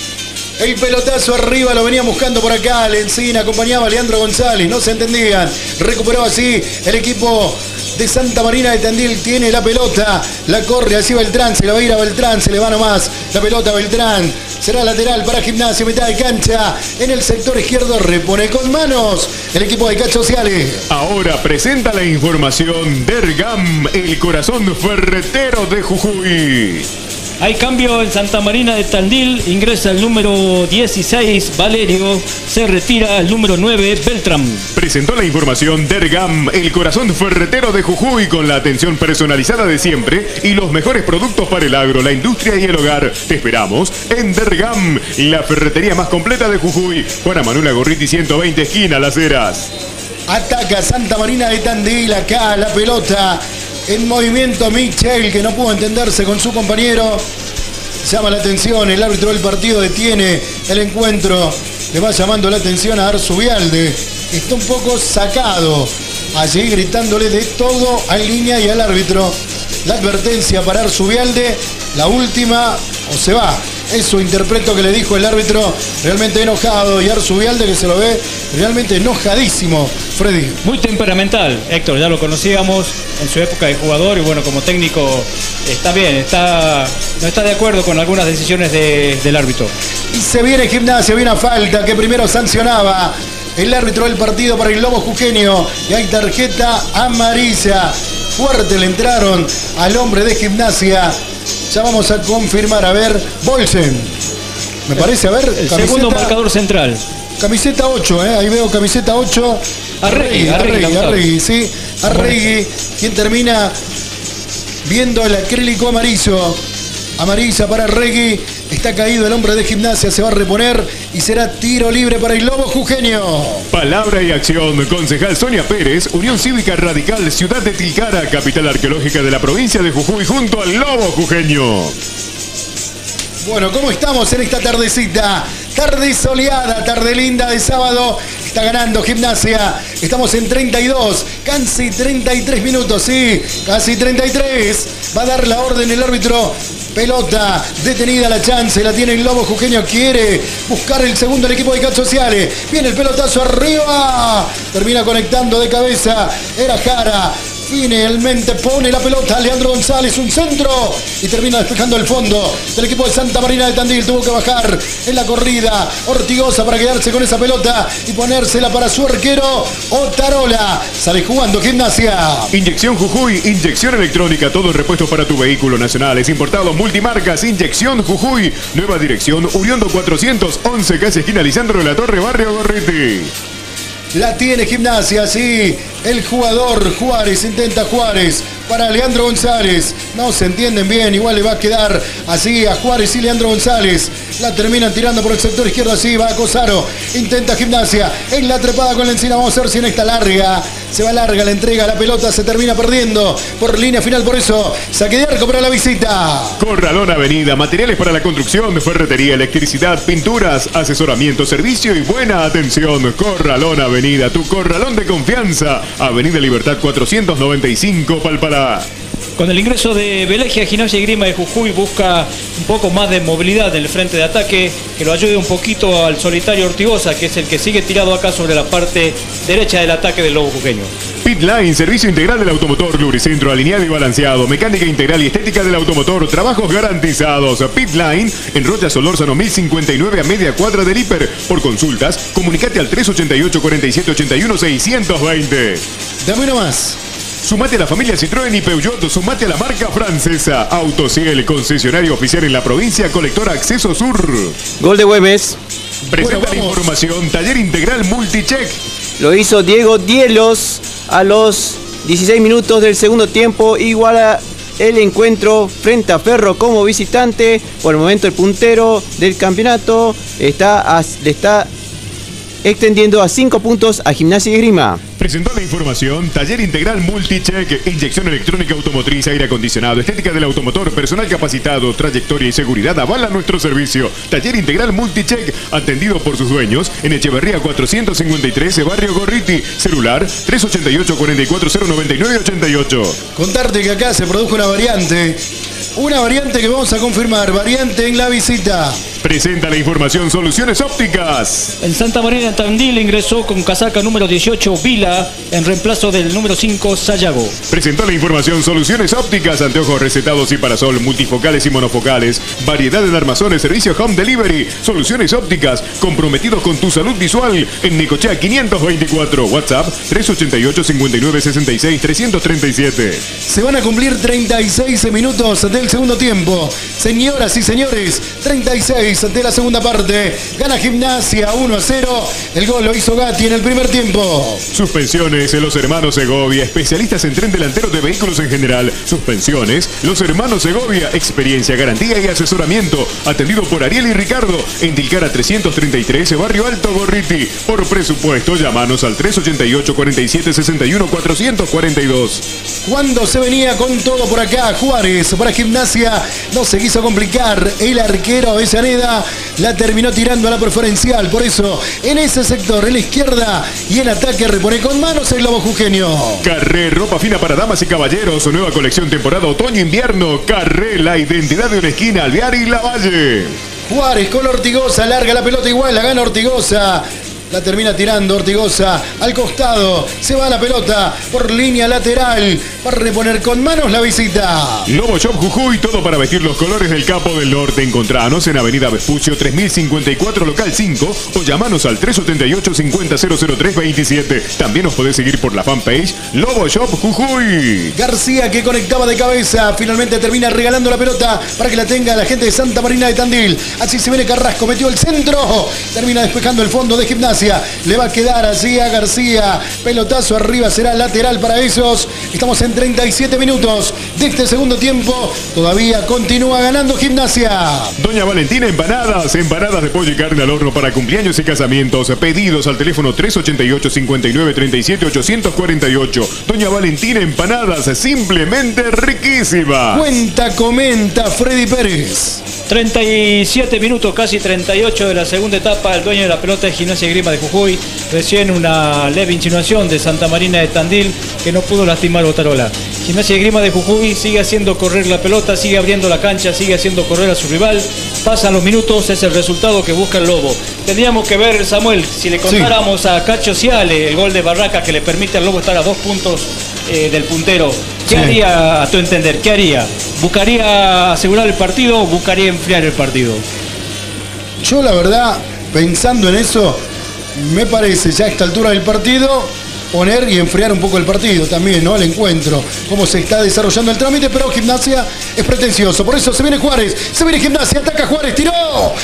El pelotazo arriba lo venía buscando por acá. Lencina acompañaba a Leandro González. No se entendían. Recuperó así el equipo de Santa Marina de Tandil. Tiene la pelota. La corre así Beltrán. Se la va a ir a Beltrán. Se le va nomás la pelota a Beltrán. Será lateral para Gimnasia. Mitad de cancha. En el sector izquierdo repone con manos el equipo de Cachociales. Ahora presenta la información Dergam, el corazón ferretero de Jujuy. Hay cambio en Santa Marina de Tandil, ingresa el número 16, Valerio, se retira el número 9, Beltrán. Presentó la información Dergam, el corazón ferretero de Jujuy, con la atención personalizada de siempre y los mejores productos para el agro, la industria y el hogar. Te esperamos en Dergam, la ferretería más completa de Jujuy. Juana Manuela Gorriti 120, esquina Las Heras. Ataca Santa Marina de Tandil, acá la pelota. En movimiento Michel, que no pudo entenderse con su compañero. Llama la atención, el árbitro del partido detiene el encuentro. Le va llamando la atención a Arzubialde. Está un poco sacado. Allí gritándole de todo en línea y al árbitro. La advertencia para Arzubialde. La última, o se va. Eso interpreto que le dijo el árbitro, realmente enojado. Y Arzubialde, que se lo ve realmente enojadísimo, Freddy. Muy temperamental, Héctor, ya lo conocíamos en su época de jugador y bueno, como técnico está bien, no está de acuerdo con algunas decisiones del árbitro. Y se viene Gimnasia, viene a falta que primero sancionaba el árbitro del partido para el Lobo Jujeño. Y hay tarjeta amarilla. Fuerte le entraron al hombre de Gimnasia. Ya vamos a confirmar, a ver, Bolsen. Me parece, a ver. El segundo marcador central. Camiseta 8, ahí veo camiseta 8. Arregui, sí. Arregui, quien termina viendo el acrílico amarillo. Amarilla para Arregui. Está caído el hombre de Gimnasia, se va a reponer y será tiro libre para el Lobo Jujeño. Palabra y acción. Concejal Sonia Pérez, Unión Cívica Radical, Ciudad de Tilcara, capital arqueológica de la provincia de Jujuy, junto al Lobo Jujeño. Bueno, ¿cómo estamos en esta tardecita? Tarde soleada, tarde linda de sábado. Está ganando Gimnasia. Estamos en 32, casi 33 minutos, sí, casi 33. Va a dar la orden el árbitro. Pelota detenida, la chance la tiene el Lobo Jujeño. Quiere buscar el segundo del equipo de CAT Sociales. Viene el pelotazo arriba. Termina conectando de cabeza. Era Jara. Finalmente pone la pelota Leandro González, un centro, y termina despejando el fondo del equipo de Santa Marina de Tandil. Tuvo que bajar en la corrida Ortigosa para quedarse con esa pelota y ponérsela para su arquero Otarola. Sale jugando Gimnasia. Inyección Jujuy, inyección electrónica, todo repuesto para tu vehículo nacionales, importados, multimarcas. Inyección Jujuy, nueva dirección, Uriondo 411, casi esquina Lisandro de la Torre, barrio Gorriti. La tiene Gimnasia, sí. El jugador Juárez, intenta Juárez para Leandro González. No se entienden bien, igual le va a quedar así a Juárez y Leandro González. La terminan tirando por el sector izquierdo, así va a Cosaro. Intenta Gimnasia en la trepada con la encina. Vamos a ver si en esta larga. Se va larga, la entrega, la pelota se termina perdiendo por línea final, por eso saque de arco para la visita. Corralón Avenida, materiales para la construcción, ferretería, electricidad, pinturas, asesoramiento, servicio y buena atención. Corralón Avenida, tu corralón de confianza. Avenida Libertad 495, Palpalá. Con el ingreso de Velegia, Gimnasia y Esgrima de Jujuy busca un poco más de movilidad en el frente de ataque, que lo ayude un poquito al solitario Ortigosa, que es el que sigue tirado acá sobre la parte derecha del ataque del Lobo Jujeño. Pit Line, servicio integral del automotor, lubricentro alineado y balanceado, mecánica integral y estética del automotor, trabajos garantizados. Pit Line, en Rocha Solórzano 1059 a media cuadra del Hiper. Por consultas, comunicate al 388 47 81 620. Dame uno más. Sumate a la familia Citroën y Peugeot, sumate a la marca francesa. Autociel, concesionario oficial en la provincia, colectora Acceso Sur. Gol de Güemes. Presenta la información, taller integral Multicheck. Lo hizo Diego Dielos a los 16 minutos del segundo tiempo. Iguala el encuentro frente a Ferro como visitante. Por el momento el puntero del campeonato le está extendiendo a 5 puntos a Gimnasia y Esgrima. Presentó la información, taller integral Multicheck, inyección electrónica automotriz, aire acondicionado, estética del automotor, personal capacitado, trayectoria y seguridad avala nuestro servicio. Taller integral Multicheck, atendido por sus dueños en Echeverría 453, barrio Gorriti, celular 388 44 099 88. Contarte que acá se produjo una variante que vamos a confirmar, variante en la visita. Presenta la información Soluciones Ópticas. En Santa Marina de Tandil ingresó con casaca número 18 Vila en reemplazo del número 5 Sayago. Presentó la información Soluciones Ópticas, anteojos recetados y parasol, multifocales y monofocales, variedad de armazones, servicio home delivery. Soluciones Ópticas, comprometidos con tu salud visual. En Necochea 524, WhatsApp 388 59 66 337. Se van a cumplir 36 minutos del segundo tiempo. Señoras y señores, 36 de la segunda parte. Gana Gimnasia 1-0. El gol lo hizo Gatti en el primer tiempo. Suspensiones, los hermanos Segovia, especialistas en tren delantero de vehículos en general. Suspensiones, los hermanos Segovia, experiencia, garantía y asesoramiento. Atendido por Ariel y Ricardo, en Tilcara 333, barrio Alto Gorriti. Por presupuesto, llámanos al 388 47 61 442. Cuando se venía con todo por acá, Juárez para Gimnasia no se quiso complicar. El arquero Avellaneda la terminó tirando a la preferencial. Por eso, en ese sector, en la izquierda y en ataque, repone con manos el Lobo Jujeño. Carré, ropa fina para damas y caballeros. Nueva colección temporada otoño-invierno. Carré, la identidad de una esquina, Alvear y Lavalle. Juárez con Ortigosa, larga la pelota igual, la gana Ortigosa. La termina tirando Ortigosa al costado. Se va la pelota por línea lateral para reponer con manos la visita. Lobo Shop Jujuy, todo para vestir los colores del Capo del Norte. Encontranos en Avenida Vespucio 3054, local 5, o llamanos al 388-50-003-27. También nos podés seguir por la fanpage Lobo Shop Jujuy. García, que conectaba de cabeza, finalmente termina regalando la pelota para que la tenga la gente de Santa Marina de Tandil. Así se viene Carrasco, metió el centro, termina despejando el fondo de Gimnasia. Le va a quedar así a García. Pelotazo arriba, será lateral para esos. Estamos en 37 minutos de este segundo tiempo. Todavía continúa ganando Gimnasia. Doña Valentina Empanadas de pollo y carne al horno para cumpleaños y casamientos. Pedidos al teléfono 388-5937-848. Doña Valentina Empanadas, simplemente riquísima. Comenta Freddy Pérez. 37 minutos, casi 38 de la segunda etapa. El dueño de la pelota es Gimnasia Esgrima de Jujuy. Recién una leve insinuación de Santa Marina de Tandil que no pudo lastimar a Botarola. Gimnasia Esgrima de Jujuy sigue haciendo correr la pelota, sigue abriendo la cancha, sigue haciendo correr a su rival. Pasan los minutos, es el resultado que busca el Lobo. Tendríamos que ver, Samuel, si le contáramos a Cacho Ciale el gol de Barracas que le permite al Lobo estar a 2 puntos del puntero. ¿Qué haría, a tu entender? ¿Qué haría? ¿Buscaría asegurar el partido o buscaría enfriar el partido? Yo la verdad, pensando en eso, me parece ya a esta altura del partido poner y enfriar un poco el partido también, ¿no? El encuentro, cómo se está desarrollando el trámite, pero Gimnasia es pretencioso. Por eso se viene Juárez, se viene Gimnasia, ataca Juárez, tiró,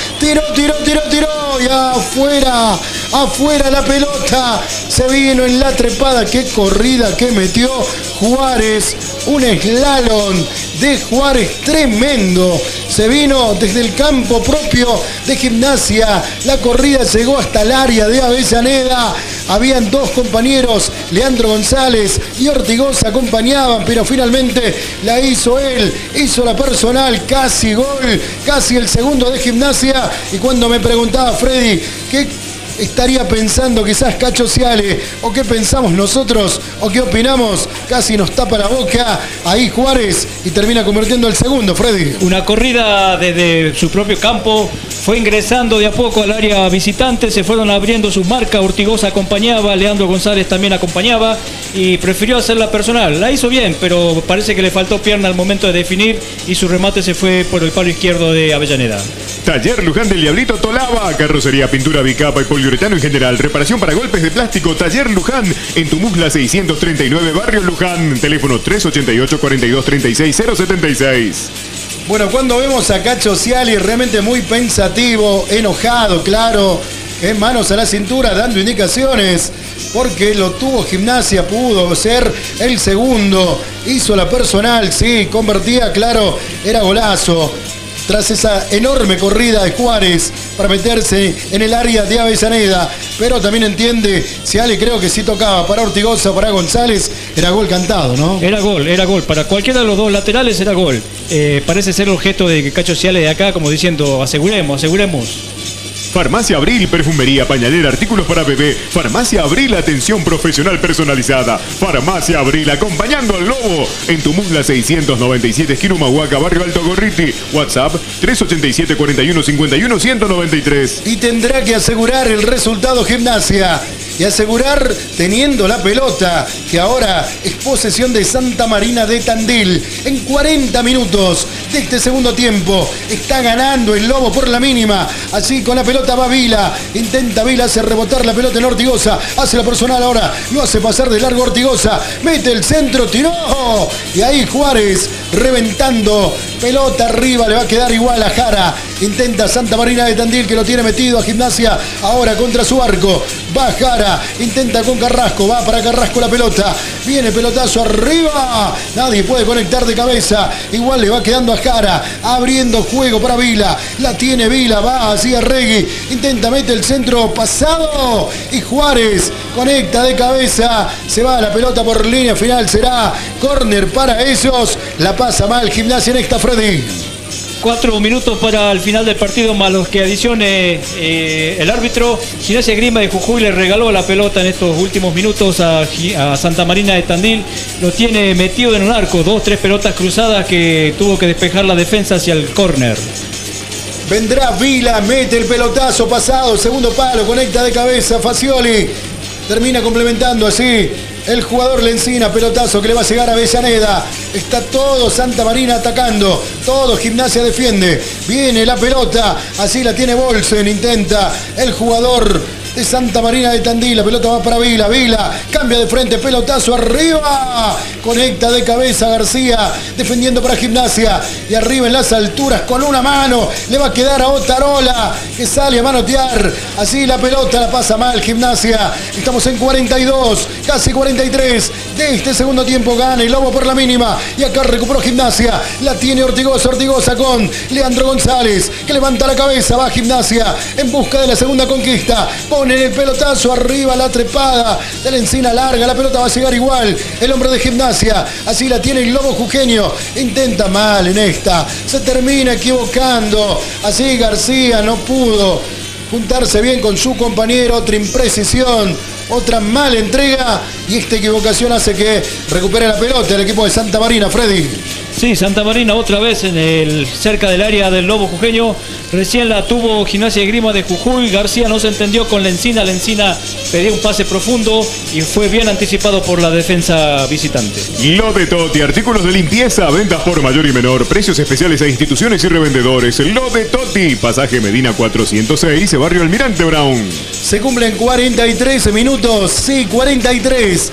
y afuera la pelota. Se vino en la trepada, qué corrida que metió Juárez, un slalom de Juárez tremendo. Se vino desde el campo propio de Gimnasia, la corrida llegó hasta el área de Avellaneda. Habían 2 compañeros, Leandro González y Ortigosa acompañaban, pero finalmente la hizo él, hizo la personal, casi gol, casi el segundo de Gimnasia. Y cuando me preguntaba Freddy, ¿qué estaría pensando quizás Cacho Ciale o qué pensamos nosotros o qué opinamos? Casi nos tapa la boca ahí Juárez y termina convirtiendo el segundo, Freddy. Una corrida desde su propio campo, fue ingresando de a poco al área visitante, se fueron abriendo sus marcas, Ortigosa acompañaba, Leandro González también acompañaba y prefirió hacerla personal. La hizo bien, pero parece que le faltó pierna al momento de definir y su remate se fue por el palo izquierdo de Avellaneda. Taller Luján del Diablito Tolaba, carrocería, pintura, bicapa y poliuretano en general, reparación para golpes de plástico. Taller Luján, en Tumusla 639, Barrio Luján, teléfono 388-4236-076. Bueno, cuando vemos a Cacho Ciale realmente muy pensativo, enojado, claro, manos a la cintura dando indicaciones, porque lo tuvo Gimnasia, pudo ser el segundo, hizo la personal, sí, convertía, claro, era golazo. Tras esa enorme corrida de Juárez para meterse en el área de Avellaneda, pero también entiende, Ciale creo que sí tocaba para Ortigosa, para González, era gol cantado, ¿no? Era gol, para cualquiera de los dos laterales era gol. Parece ser el objeto de Cacho Ciale de acá, como diciendo, aseguremos. Farmacia Abril, perfumería, pañalera, artículos para bebé. Farmacia Abril, atención profesional personalizada. Farmacia Abril, acompañando al Lobo. En Tumusla 697, esquina Humahuaca, Barrio Alto Gorriti. WhatsApp 387-41-51-193. Y tendrá que asegurar el resultado Gimnasia. Y asegurar teniendo la pelota, que ahora es posesión de Santa Marina de Tandil. En 40 minutos de este segundo tiempo está ganando el Lobo por la mínima. Así con la pelota va Vila, intenta Vila, hace rebotar la pelota en Ortigosa, hace la personal ahora, lo hace pasar de largo Ortigosa, mete el centro, tiró, y ahí Juárez reventando, pelota arriba, le va a quedar igual a Jara. Intenta Santa Marina de Tandil, que lo tiene metido a Gimnasia, ahora contra su arco, va Jara, intenta con Carrasco, va para Carrasco la pelota, viene pelotazo arriba, nadie puede conectar de cabeza, igual le va quedando a Jara, abriendo juego para Vila, la tiene Vila, va hacia Regui, intenta, mete el centro pasado, y Juárez conecta de cabeza, se va la pelota por línea final, será córner para ellos, la pasa mal Gimnasia en esta, Freddy. 4 minutos para el final del partido, más los que adicione el árbitro. Gimnasia Esgrima de Jujuy le regaló la pelota en estos últimos minutos a Santa Marina de Tandil. Lo tiene metido en un arco, 2-3 pelotas cruzadas que tuvo que despejar la defensa hacia el córner. Vendrá Vila, mete el pelotazo pasado, segundo palo, conecta de cabeza Facioli. Termina complementando así el jugador Lencina, pelotazo que le va a llegar a Avellaneda. Está todo Santa Marina atacando, todo Gimnasia defiende. Viene la pelota, así la tiene Bolsen, intenta el jugador de Santa Marina de Tandil. La pelota va para Vila, Vila cambia de frente, pelotazo arriba, conecta de cabeza García, defendiendo para Gimnasia, y arriba en las alturas con una mano le va a quedar a Otarola, que sale a manotear, así la pelota la pasa mal Gimnasia. Estamos en 42, casi 43 de este segundo tiempo. Gana el Lobo por la mínima, y acá recuperó Gimnasia, la tiene Ortigosa, Ortigosa con Leandro González, que levanta la cabeza, va Gimnasia en busca de la segunda conquista. Pone el pelotazo arriba, la trepada de la Encina larga, la pelota va a llegar igual el hombre de Gimnasia, así la tiene el Lobo jujeño, intenta mal en esta, se termina equivocando, así García no pudo juntarse bien con su compañero, otra imprecisión, otra mala entrega, y esta equivocación hace que recupere la pelota el equipo de Santa Marina. Freddy. Sí, Santa Marina otra vez cerca del área del Lobo jujeño. Recién la tuvo Gimnasia de Esgrima de Jujuy. García no se entendió con Lencina. Lencina pedía un pase profundo y fue bien anticipado por la defensa visitante. Lo de Totti, artículos de limpieza, ventas por mayor y menor, precios especiales a instituciones y revendedores. Lo de Totti, pasaje Medina 406, barrio Almirante Brown. Se cumplen 43 minutos, sí, 43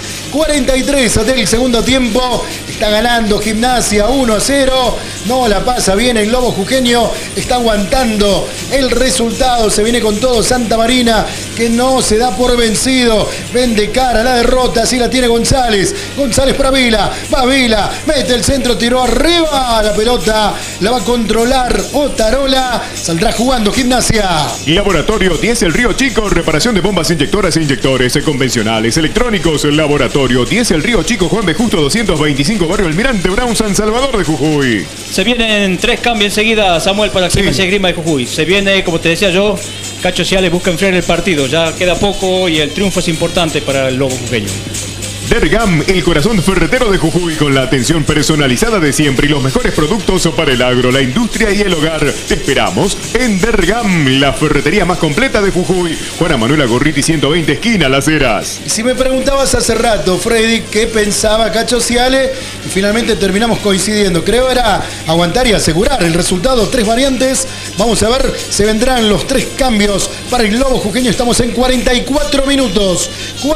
del segundo tiempo. Está ganando Gimnasia 1-0. No la pasa bien el Lobo jujeño. Está aguantando el resultado. Se viene con todo Santa Marina, que no se da por vencido. Vende cara la derrota. Así la tiene González. González para Vila. Va Vila. Mete el centro. Tiró arriba. La pelota la va a controlar Otarola. Saldrá jugando Gimnasia. Laboratorio 10 El Río Chico. Reparación de bombas inyectoras e inyectores convencionales, electrónicos. Laboratorio 10 El Río Chico. Juan B. Justo 225, barrio Almirante Brown, San Salvador de Jujuy. Se vienen 3 cambios enseguida, Samuel, para Gimnasia de Esgrima de Jujuy. Se viene, como te decía yo, Cacho Ciales busca enfriar el partido. Ya queda poco y el triunfo es importante para el Lobo jujeño. Dergam, el corazón ferretero de Jujuy, con la atención personalizada de siempre y los mejores productos para el agro, la industria y el hogar. Te esperamos en Dergam, la ferretería más completa de Jujuy. Juana Manuela Gorriti 120, esquina Las Heras. Si me preguntabas hace rato, Freddy, qué pensaba Cacho Ciales, y finalmente terminamos coincidiendo. Creo era aguantar y asegurar el resultado. 3 variantes. Vamos a ver, se vendrán los 3 cambios para el Lobo jujeño. Estamos en 44 minutos.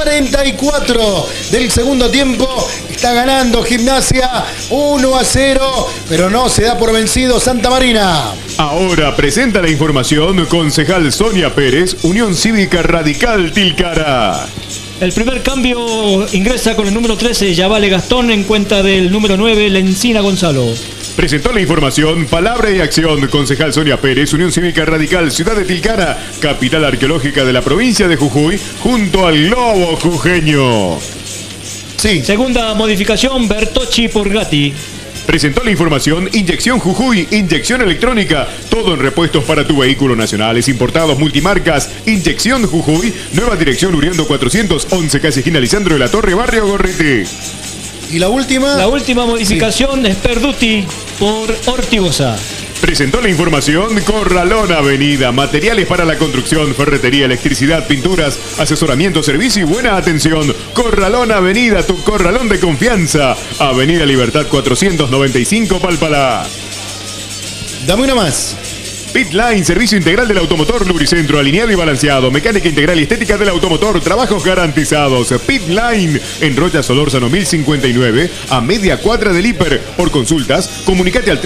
44 del segundo tiempo. Está ganando Gimnasia 1-0, pero no se da por vencido Santa Marina. Ahora presenta la información concejal Sonia Pérez, Unión Cívica Radical Tilcara. El primer cambio ingresa con el número 13, Yavale Gastón, en cuenta del número 9, Lencina Gonzalo. Presentó la información, palabra y acción, concejal Sonia Pérez, Unión Cívica Radical, Ciudad de Tilcara, capital arqueológica de la provincia de Jujuy, junto al Lobo jujeño. Sí. Segunda modificación, Bertocci por Gatti. Presentó la información, Inyección Jujuy, inyección electrónica, todo en repuestos para tu vehículo, nacionales, importados, multimarcas. Inyección Jujuy, nueva dirección Uriendo 411, casi esquina Lisandro de la Torre, barrio Gorriti. ¿Y la última? La última modificación es Perduti por Ortigosa. Presentó la información, Corralón Avenida, materiales para la construcción, ferretería, electricidad, pinturas, asesoramiento, servicio y buena atención. Corralón Avenida, tu corralón de confianza. Avenida Libertad 495, Palpalá. Dame una más. Pitline, servicio integral del automotor, lubricentro, alineado y balanceado, mecánica integral y estética del automotor, trabajos garantizados. Pitline, en Rocha Solórzano 1059, a media cuadra del Hiper. Por consultas, comunicate al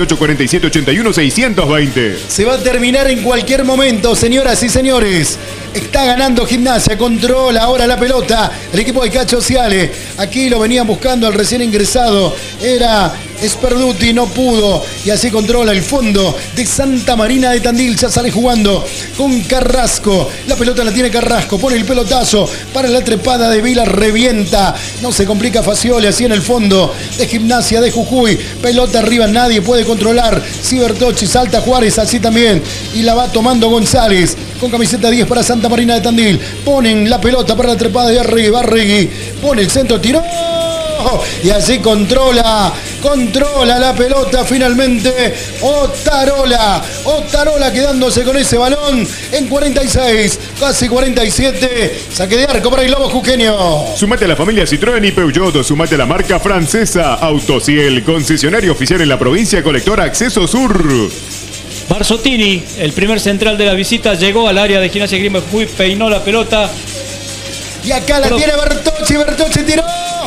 388-4781-620. Se va a terminar en cualquier momento, señoras y señores. Está ganando Gimnasia, controla ahora la pelota el equipo de Cacho Ciales. Aquí lo venían buscando al recién ingresado. Era Sperduti, no pudo. Y así controla el fondo de Santa Marina de Tandil. Ya sale jugando con Carrasco. La pelota la tiene Carrasco. Pone el pelotazo para la trepada de Vila. Revienta. No se complica Facioli. Así en el fondo de Gimnasia de Jujuy. Pelota arriba, nadie puede controlar. Bertocci, salta Juárez, así también. Y la va tomando González. Con camiseta 10 para Santa Marina de Tandil. Ponen la pelota para la trepada de Arregui. Pone el centro, tiró. Y así controla la pelota finalmente Otarola quedándose con ese balón en 46, casi 47. Saque de arco para el Lobo Jujeño. Sumate a la familia Citroën y Peugeot, sumate a la marca francesa Autociel, concesionario oficial en la provincia, colectora Acceso Sur. Barzottini, el primer central de la visita, llegó al área de Gimnasia Grima Jujuy, peinó la pelota. Y acá la tiene Bertocci tiró.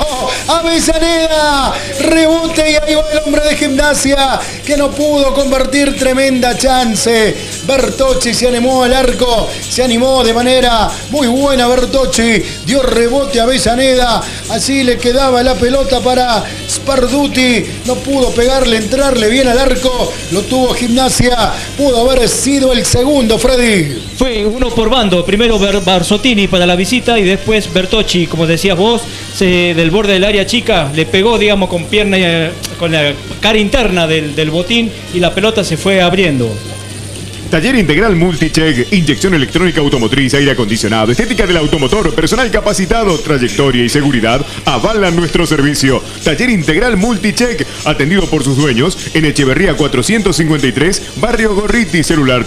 Avellaneda, rebote y ahí va el hombre de Gimnasia que no pudo convertir, tremenda chance. Bertocci se animó al arco, se animó de manera muy buena Bertocci, dio rebote a Avellaneda, así le quedaba la pelota para Sparduti, no pudo pegarle, entrarle bien al arco, lo tuvo Gimnasia, pudo haber sido el segundo, Freddy. Fue uno por bando, primero Barzottini para la visita y después Bertocci, como decías vos, del borde del área chica, le pegó, digamos, con pierna, con la cara interna del botín y la pelota se fue abriendo. Taller Integral Multicheck, inyección electrónica automotriz, aire acondicionado, estética del automotor, personal capacitado, trayectoria y seguridad avalan nuestro servicio. Taller Integral Multicheck, atendido por sus dueños en Echeverría 453, Barrio Gorriti, celular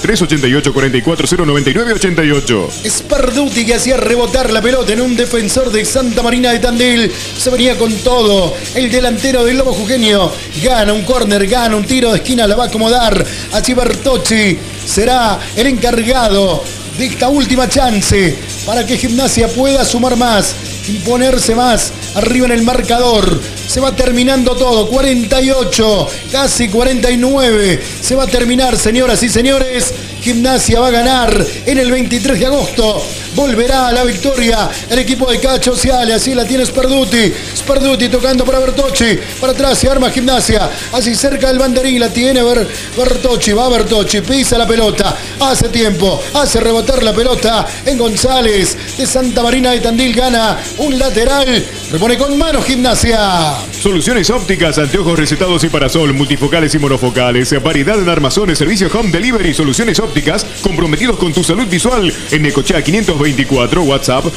388-4409-9988. Sparduti, que hacía rebotar la pelota en un defensor de Santa Marina de Tandil, se venía con todo. El delantero del Lobo Jujeño gana un córner, gana un tiro de esquina, la va a acomodar. Así Bertocci será el encargado de esta última chance para que Gimnasia pueda sumar más, imponerse más arriba en el marcador. Se va terminando todo, 48, casi 49. Se va a terminar, señoras y señores. Gimnasia va a ganar en el 23 de agosto. Volverá a la victoria el equipo de Cacho Ciale. Así la tiene Sparduti. Sparduti tocando para Bertocci. Para atrás se arma Gimnasia. Así cerca del banderín la tiene Bertocci. Va Bertocci, pisa la pelota. Hace tiempo, hace rebotar la pelota en González de Santa Marina de Tandil. Gana un lateral. Repone con mano Gimnasia. Soluciones ópticas, anteojos recetados y parasol, multifocales y monofocales, variedad en armazones, servicio home delivery, soluciones ópticas, comprometidos con tu salud visual. En Necochea 524, WhatsApp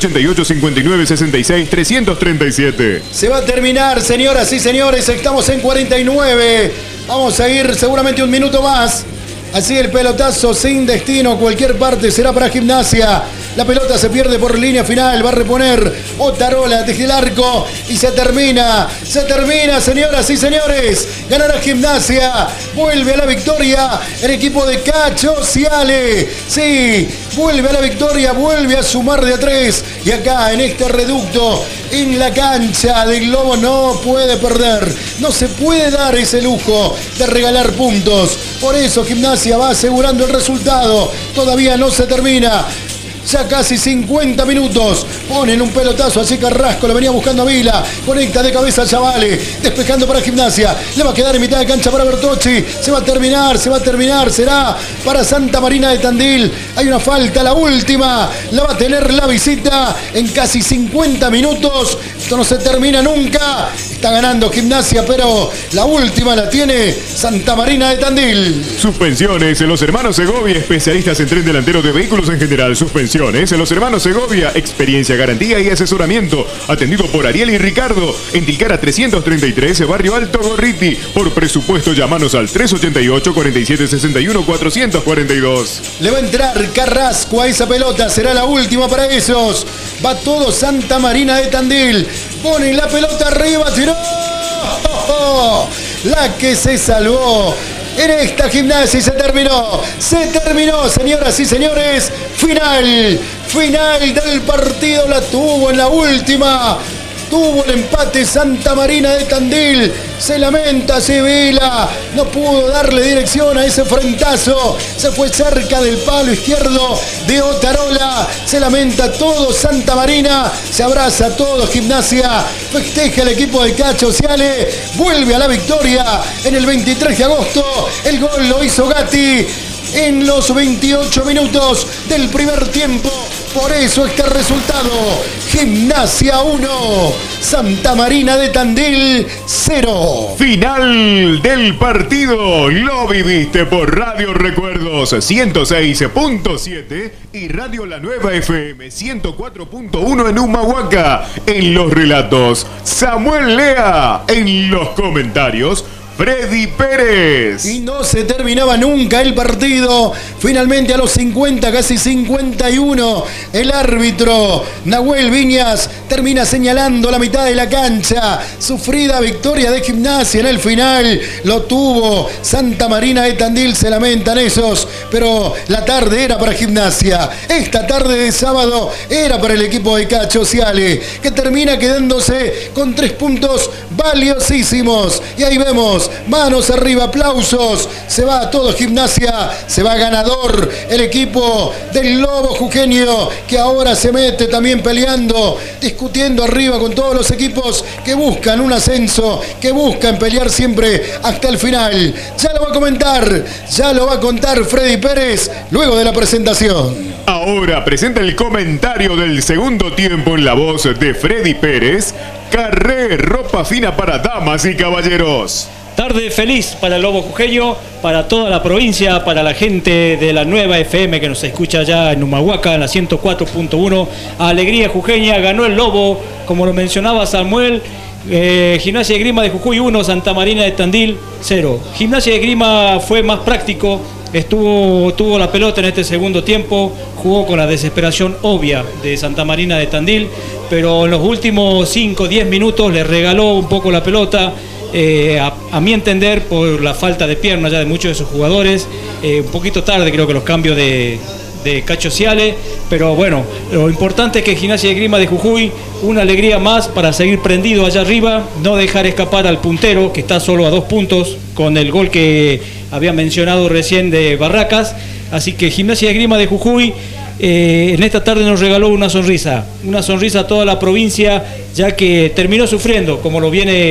388-5966-337. Se va a terminar, señoras y señores, estamos en 49. Vamos a ir seguramente un minuto más. Así el pelotazo sin destino, cualquier parte será para Gimnasia. La pelota se pierde por línea final, va a reponer Otarola desde el arco y se termina, señoras y señores. Ganará Gimnasia, vuelve a la victoria el equipo de Cacho Ciale. Sí, vuelve a la victoria, vuelve a sumar de a 3. Y acá en este reducto, en la cancha del Lobo, no puede perder. No se puede dar ese lujo de regalar puntos. Por eso Gimnasia va asegurando el resultado. Todavía no se termina. Ya casi 50 minutos. Ponen un pelotazo así Carrasco. Lo venía buscando a Vila. Conecta de cabeza a Chavale. Despejando para Gimnasia. Le va a quedar en mitad de cancha para Bertocci. Se va a terminar. Será para Santa Marina de Tandil. Hay una falta, la última. La va a tener la visita en casi 50 minutos. Esto no se termina nunca. Está ganando Gimnasia, pero la última la tiene Santa Marina de Tandil. Suspensiones en los hermanos Segovia, especialistas en tren delantero de vehículos en general. Suspensiones en los hermanos Segovia, experiencia, garantía y asesoramiento. Atendido por Ariel y Ricardo. En Tilcara 333, Barrio Alto Gorriti. Por presupuesto, llámanos al 388-4761-442. Le va a entrar Carrasco a esa pelota. Será la última para ellos. Va todo Santa Marina de Tandil. Ponen la pelota arriba. Tiró. La que se salvó en esta Gimnasia y se terminó, señoras y señores. Final del partido, la tuvo en la última. Tuvo el empate Santa Marina de Tandil. Se lamenta Sevilla. No pudo darle dirección a ese frentazo. Se fue cerca del palo izquierdo de Otarola. Se lamenta todo Santa Marina. Se abraza todo Gimnasia. Festeja el equipo de Cacho Ciale. Vuelve a la victoria en el 23 de agosto. El gol lo hizo Gatti. en los 28 minutos del primer tiempo. Por eso este resultado: Gimnasia 1, Santa Marina de Tandil 0. Final del partido. Lo viviste por Radio Recuerdos 106.7 y Radio La Nueva FM 104.1 en Humahuaca. En los relatos, Samuel Lea. En los comentarios, Freddy Pérez. Y no se terminaba nunca el partido. Finalmente a los 50, casi 51, el árbitro Nahuel Viñas termina señalando la mitad de la cancha. Sufrida victoria de Gimnasia en el final. Lo tuvo Santa Marina de Tandil, se lamentan esos, pero la tarde era para Gimnasia. Esta tarde de sábado era para el equipo de Cacho Ciale, que termina quedándose con 3 puntos valiosísimos. Y ahí vemos, manos arriba, aplausos. Se va todo Gimnasia, se va ganador el equipo del Lobo Jujeño, que ahora se mete también peleando, discutiendo arriba con todos los equipos que buscan un ascenso, que buscan pelear siempre hasta el final. Ya lo va a comentar, ya lo va a contar Freddy Pérez luego de la presentación. Ahora presenta el comentario del segundo tiempo en la voz de Freddy Pérez. Carré, ropa fina para damas y caballeros. Tarde feliz para el Lobo Jujeño, para toda la provincia, para la gente de la Nueva FM que nos escucha allá en Humahuaca, en la 104.1. Alegría jujeña, ganó el Lobo, como lo mencionaba Samuel. Gimnasia de Esgrima de Jujuy 1, Santa Marina de Tandil 0. Gimnasia de Esgrima fue más práctico, tuvo la pelota en este segundo tiempo, jugó con la desesperación obvia de Santa Marina de Tandil, pero en los últimos 5-10 minutos le regaló un poco la pelota. A mi entender, por la falta de pierna ya de muchos de sus jugadores, un poquito tarde creo que los cambios de Cacho Ciale, pero bueno, lo importante es que Gimnasia de Esgrima de Jujuy, una alegría más para seguir prendido allá arriba, no dejar escapar al puntero que está solo a 2 puntos con el gol que había mencionado recién de Barracas. Así que Gimnasia de Esgrima de Jujuy en esta tarde nos regaló una sonrisa a toda la provincia, ya que terminó sufriendo como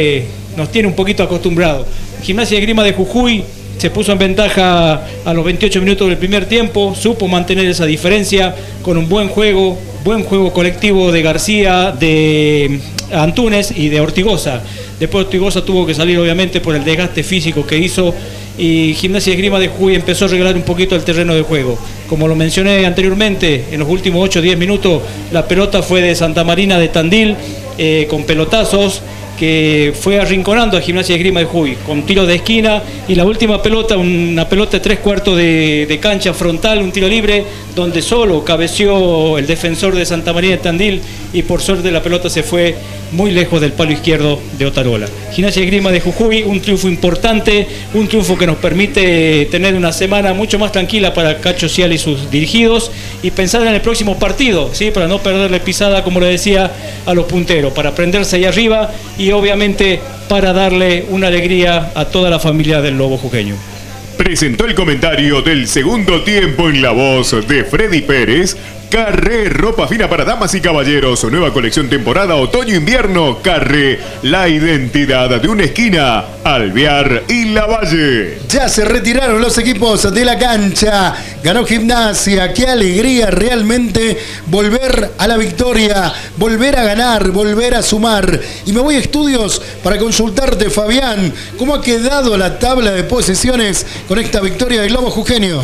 nos tiene un poquito acostumbrado. Gimnasia de Esgrima de Jujuy se puso en ventaja a los 28 minutos del primer tiempo, supo mantener esa diferencia con un buen juego colectivo de García, de Antunes y de Ortigoza. Después Ortigoza tuvo que salir obviamente por el desgaste físico que hizo, y Gimnasia de Esgrima de Jujuy empezó a regalar un poquito el terreno de juego. Como lo mencioné anteriormente, en los últimos 8-10 minutos la pelota fue de Santa Marina de Tandil, con pelotazos, que fue arrinconando a Gimnasia de Esgrima de Jujuy con tiro de esquina, y la última pelota, una pelota de 3/4 de cancha frontal, un tiro libre donde solo cabeció el defensor de Santa María de Tandil, y por suerte la pelota se fue muy lejos del palo izquierdo de Otarola. Gimnasia de Esgrima de Jujuy, un triunfo importante, un triunfo que nos permite tener una semana mucho más tranquila para Cacho Ciale y sus dirigidos, y pensar en el próximo partido, ¿sí? Para no perderle pisada, como le decía, a los punteros, para prenderse ahí arriba y obviamente para darle una alegría a toda la familia del Lobo Jujeño. Presentó el comentario del segundo tiempo en la voz de Freddy Pérez. Carré, ropa fina para damas y caballeros, nueva colección temporada otoño-invierno. Carré, la identidad de una esquina, Alvear y Lavalle. Ya se retiraron los equipos de la cancha, ganó Gimnasia. Qué alegría realmente volver a la victoria, volver a ganar, volver a sumar. Y me voy a estudios para consultarte, Fabián, ¿cómo ha quedado la tabla de posiciones con esta victoria del Lobo Jujeño?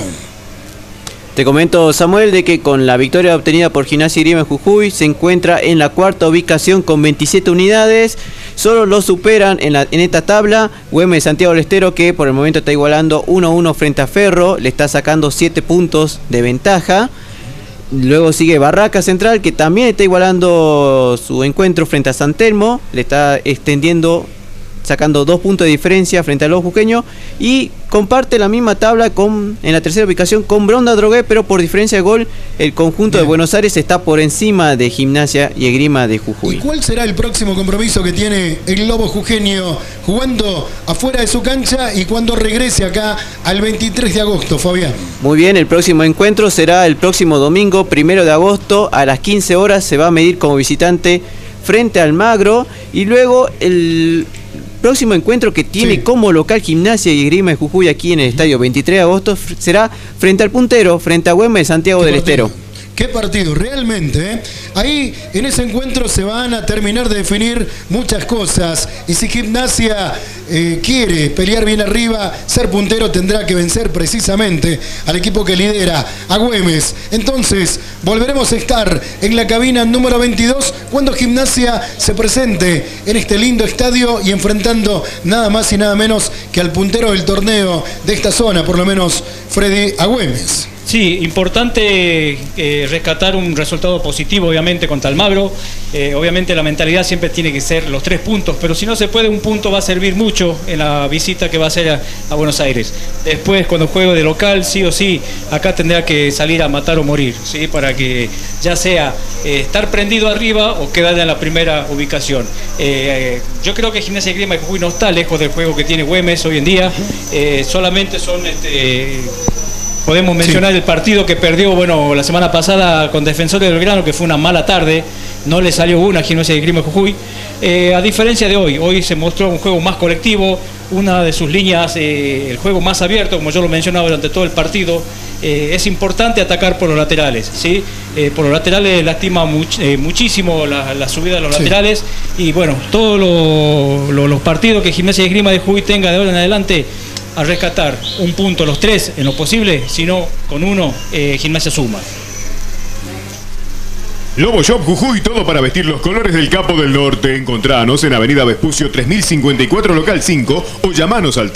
Te comento, Samuel, de que con la victoria obtenida por Gimnasia de Esgrima de Jujuy se encuentra en la 4ª ubicación con 27 unidades. Solo lo superan en esta tabla Güemes Santiago del Estero, que por el momento está igualando 1-1 frente a Ferro, le está sacando 7 puntos de ventaja. Luego sigue Barracas Central, que también está igualando su encuentro frente a San Telmo, le está extendiendo, sacando 2 puntos de diferencia frente al Lobo Jujeño, y comparte la misma tabla en la 3ª ubicación con Bronda Drogué, pero por diferencia de gol el conjunto de Buenos Aires está por encima de Gimnasia y Esgrima de Jujuy. ¿Y cuál será el próximo compromiso que tiene el Lobo Jujeño jugando afuera de su cancha y cuando regrese acá al 23 de agosto, Fabián? Muy bien, el próximo encuentro será el próximo domingo 1 de agosto a las 15 horas, se va a medir como visitante frente al Magro, y luego próximo encuentro que tiene como local Gimnasia y Esgrima de Jujuy aquí en el estadio 23 de agosto será frente al puntero, frente a Güemes de Santiago del Estero. Qué partido, realmente. Ahí en ese encuentro se van a terminar de definir muchas cosas. Y si Gimnasia quiere pelear bien arriba, ser puntero, tendrá que vencer precisamente al equipo que lidera, a Güemes. Entonces, volveremos a estar en la cabina número 22 cuando Gimnasia se presente en este lindo estadio y enfrentando nada más y nada menos que al puntero del torneo de esta zona, por lo menos Freddy, a Güemes. Sí, importante rescatar un resultado positivo, obviamente, contra Almagro. Obviamente la mentalidad siempre tiene que ser los 3 puntos, pero si no se puede, un punto va a servir mucho en la visita que va a hacer a Buenos Aires. Después, cuando juegue de local, sí o sí, acá tendrá que salir a matar o morir, ¿sí? Para que ya sea estar prendido arriba o quedar en la primera ubicación. Yo creo que Gimnasia y Esgrima de Jujuy no está lejos del juego que tiene Güemes hoy en día. Solamente son... Podemos mencionar el partido que perdió, bueno, la semana pasada con Defensor de Belgrano, que fue una mala tarde, no le salió una a Gimnasia y Esgrima de Jujuy. A diferencia de hoy se mostró un juego más colectivo, una de sus líneas, el juego más abierto, como yo lo mencionaba durante todo el partido. Es importante atacar por los laterales, ¿sí? Por los laterales lastima muchísimo la subida de los laterales, y bueno, todos los partidos que Gimnasia y Esgrima de Jujuy tenga de ahora en adelante, a rescatar un punto, los 3 en lo posible, si no, con uno, Gimnasia suma. Lobo Shop Jujuy, todo para vestir los colores del Capo del Norte. Encontranos en Avenida Vespucio 3054, local 5, o llamanos al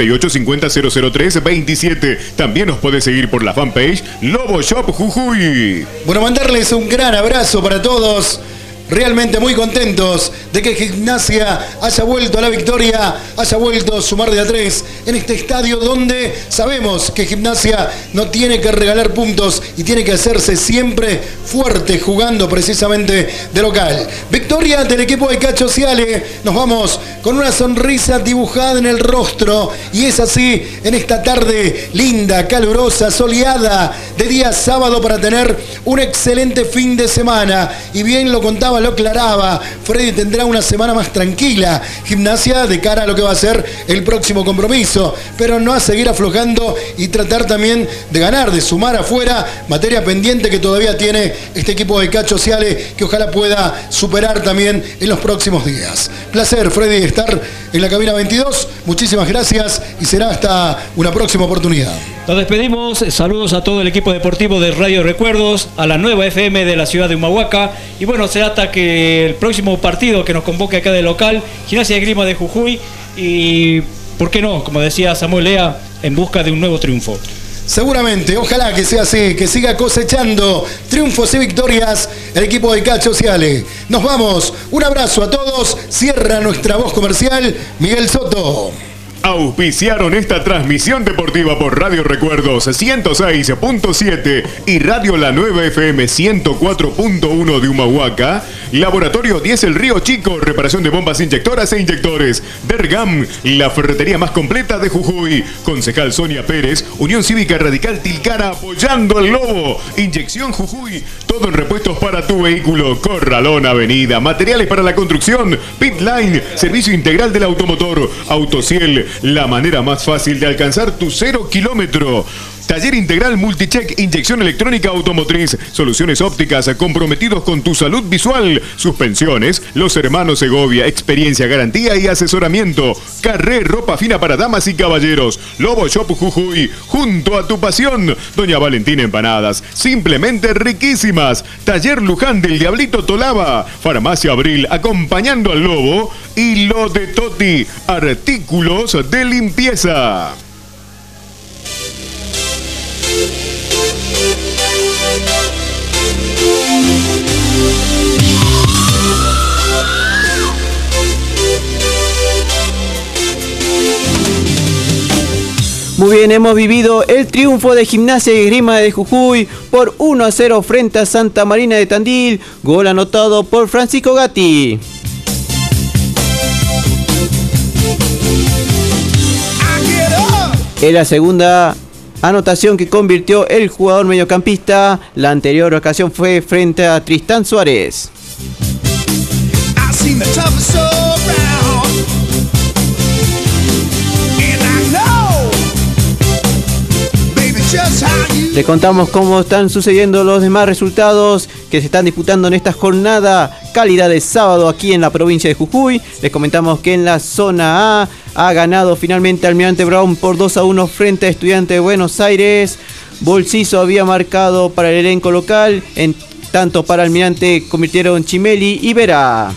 388-50-003-27. También nos podés seguir por la fanpage Lobo Shop Jujuy. Bueno, mandarles un gran abrazo para todos. Realmente muy contentos de que Gimnasia haya vuelto a la victoria, haya vuelto a sumar de a 3 en este estadio donde sabemos que Gimnasia no tiene que regalar puntos y tiene que hacerse siempre fuerte jugando precisamente de local. Victoria del equipo de Cacho Ciale, nos vamos con una sonrisa dibujada en el rostro, y es así en esta tarde linda, calurosa, soleada de día sábado para tener un excelente fin de semana. Y bien lo contaba, lo aclaraba, Freddy tendrá una semana más tranquila, Gimnasia, de cara a lo que va a ser el próximo compromiso, pero no a seguir aflojando y tratar también de ganar, de sumar afuera, materia pendiente que todavía tiene este equipo de Cacho Ciale, que ojalá pueda superar también en los próximos días. Placer, Freddy, estar en la cabina 22, muchísimas gracias y será hasta una próxima oportunidad. Nos despedimos, saludos a todo el equipo deportivo de Radio Recuerdos, a la nueva FM de la ciudad de Humahuaca, y bueno, será hasta que el próximo partido que nos convoque acá de local, Gimnasia y Esgrima de Jujuy, y por qué no, como decía Samuel Lea, en busca de un nuevo triunfo. Seguramente, ojalá que sea así, que siga cosechando triunfos y victorias el equipo de Cacho Ciale. Nos vamos, un abrazo a todos, cierra nuestra voz comercial, Miguel Soto. Auspiciaron esta transmisión deportiva por Radio Recuerdos 106.7 y Radio La Nueva FM 104.1 de Humahuaca, Laboratorio 10 El Río Chico, reparación de bombas inyectoras e inyectores, Dergam, la ferretería más completa de Jujuy, Concejal Sonia Pérez, Unión Cívica Radical Tilcara apoyando al Lobo, Inyección Jujuy, todo en repuestos para tu vehículo, Corralón Avenida, materiales para la construcción, Pitline, servicio integral del automotor, Autociel, la manera más fácil de alcanzar tu 0 kilómetro. Taller Integral Multicheck, inyección electrónica automotriz, soluciones ópticas, comprometidos con tu salud visual, suspensiones, Los Hermanos Segovia, experiencia, garantía y asesoramiento. Carré, ropa fina para damas y caballeros. Lobo Shop Jujuy, junto a tu pasión. Doña Valentina Empanadas, simplemente riquísimas. Taller Luján del Diablito Tolaba, Farmacia Abril, acompañando al Lobo. Y lo de Toti, artículos de limpieza. Muy bien, hemos vivido el triunfo de Gimnasia y Esgrima de Jujuy por 1-0 frente a Santa Marina de Tandil, gol anotado por Francisco Gatti. En la segunda anotación que convirtió el jugador mediocampista, la anterior ocasión fue frente a Tristán Suárez. Le contamos cómo están sucediendo los demás resultados que se están disputando en esta jornada cálida de sábado aquí en la provincia de Jujuy. Les comentamos que en la zona A ha ganado finalmente Almirante Brown por 2-1 frente a Estudiantes de Buenos Aires. Bolsizo había marcado para el elenco local, en tanto para Almirante convirtieron Chimeli y Vera.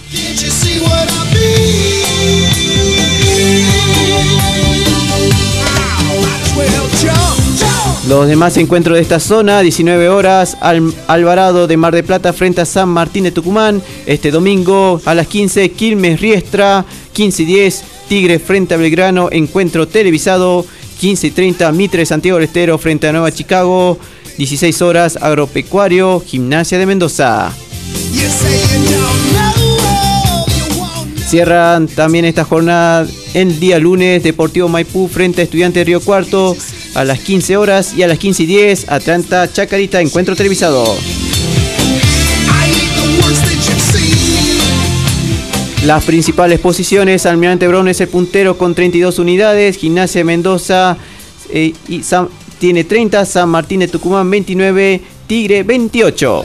Los demás encuentros de esta zona, 19 horas, Alvarado de Mar del Plata frente a San Martín de Tucumán. Este domingo a las 15, Quilmes Riestra, 15:10, Tigre frente a Belgrano, encuentro televisado, 15:30, Mitre Santiago del Estero frente a Nueva Chicago, 16 horas, Agropecuario, Gimnasia de Mendoza. Cierran también esta jornada el día lunes, Deportivo Maipú frente a Estudiantes de Río Cuarto a las 15 horas y a las 15:10, Atlanta Chacarita, encuentro televisado. Las principales posiciones, Almirante Brown es el puntero con 32 unidades, Gimnasia de Mendoza tiene 30, San Martín de Tucumán 29, Tigre 28.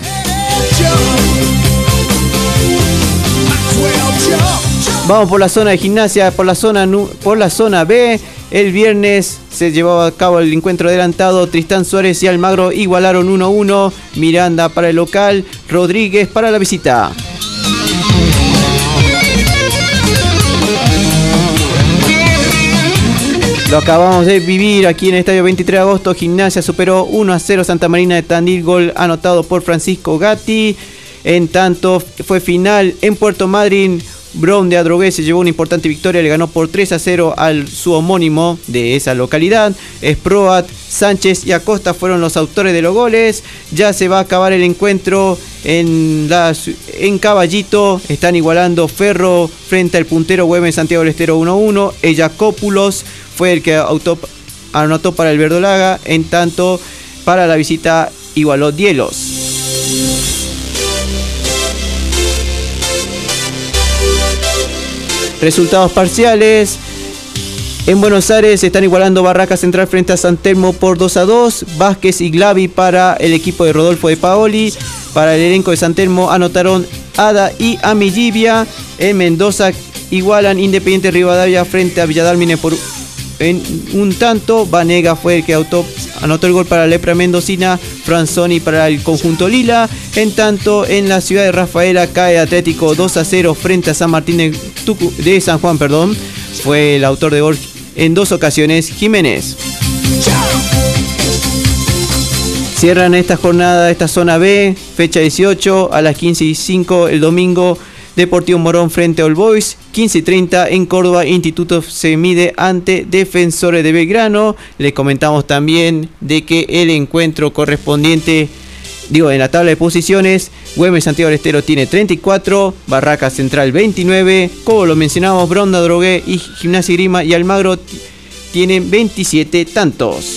Vamos por la zona de Gimnasia, por la zona B. El viernes se llevó a cabo el encuentro adelantado. Tristán Suárez y Almagro igualaron 1-1. Miranda para el local, Rodríguez para la visita. Lo acabamos de vivir aquí en el estadio 23 de agosto. Gimnasia superó 1-0 Santa Marina de Tandil, gol anotado por Francisco Gatti. En tanto, fue final en Puerto Madryn. Brown de Adrogué se llevó una importante victoria, le ganó por 3-0 al su homónimo de esa localidad. Esproat, Sánchez y Acosta fueron los autores de los goles. Ya se va a acabar el encuentro en Caballito. Están igualando Ferro frente al puntero Güemes Santiago del Estero 1-1. Ellacópulos fue el que anotó para el Verdolaga. En tanto, para la visita igualó Dielos. Resultados parciales. En Buenos Aires se están igualando Barraca Central frente a San Telmo por 2-2. Vázquez y Glavi para el equipo de Rodolfo de Paoli. Para el elenco de San Telmo anotaron Ada y Amillibia. En Mendoza igualan Independiente Rivadavia frente a Villadalmine por un tanto. Vanega fue el que anotó el gol para la Lepra Mendocina. Franzoni para el conjunto Lila. En tanto, en la ciudad de Rafaela cae Atlético 2-0 frente a San Martín de San Juan. Fue el autor de gol en 2 ocasiones, Jiménez. Cierran esta jornada, esta zona B, fecha 18 a las 15:05 el domingo. Deportivo Morón frente a All Boys, 15:30 en Córdoba. Instituto se mide ante Defensores de Belgrano. Les comentamos también de que el encuentro correspondiente, en la tabla de posiciones, Güemes Santiago del Estero tiene 34, Barraca Central 29, como lo mencionamos, Bronda Drogué y Gimnasia Grima y Almagro tienen 27 tantos.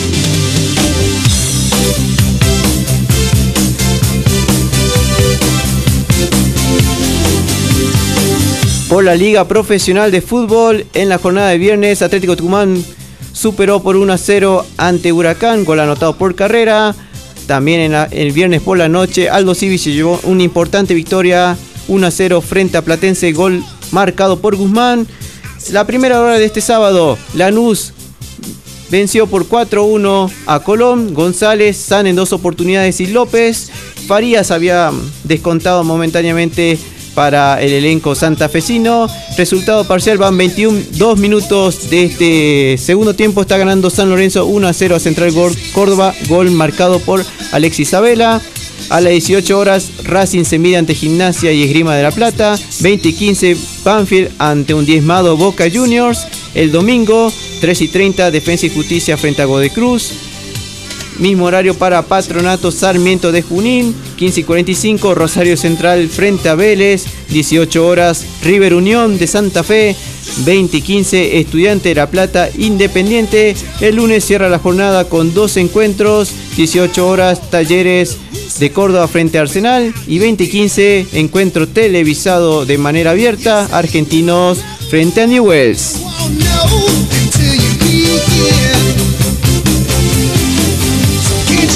Por la Liga Profesional de Fútbol, en la jornada de viernes, Atlético Tucumán superó por 1-0 ante Huracán, gol anotado por Carrera. También el viernes por la noche, Aldo Civi se llevó una importante victoria, 1-0 frente a Platense, gol marcado por Guzmán. La primera hora de este sábado, Lanús venció por 4-1 a Colón. González, San en 2 oportunidades y López. Farías había descontado momentáneamente para el elenco santafesino. Resultado parcial, van 2 minutos de este segundo tiempo. Está ganando San Lorenzo 1-0 a Central Córdoba, gol marcado por Alexis Sabela. A las 18 horas, Racing se mide ante Gimnasia y Esgrima de la Plata. 20:15, Banfield ante un diezmado Boca Juniors. El domingo, 3:30, Defensa y Justicia frente a Godecruz. Mismo horario para Patronato Sarmiento de Junín. 15:45, Rosario Central frente a Vélez. 18 horas, River Unión de Santa Fe. 20:15, Estudiante de La Plata Independiente. El lunes cierra la jornada con 2 encuentros. 18 horas, Talleres de Córdoba frente a Arsenal. Y 20:15, encuentro televisado de manera abierta, Argentinos frente a Newell's.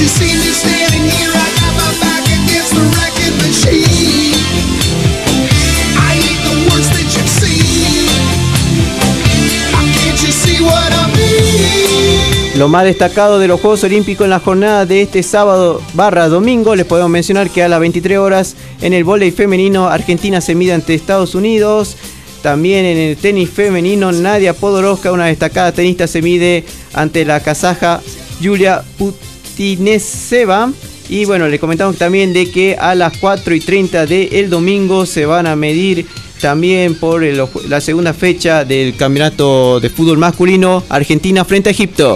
you see me standing here? I got my back against the wrecking machine. I ain't the worst that you've seen. Can't you see what I mean? Lo más destacado de los Juegos Olímpicos en la jornada de este sábado / domingo, les podemos mencionar que a las 23 horas en el vóley femenino Argentina se mide ante Estados Unidos. También en el tenis femenino Nadia Podoroska, una destacada tenista, se mide ante la kazaja Yulia Putinetseva. Y bueno, le comentamos también de que a las 4:30 del domingo se van a medir también por la segunda fecha del campeonato de fútbol masculino, Argentina frente a Egipto.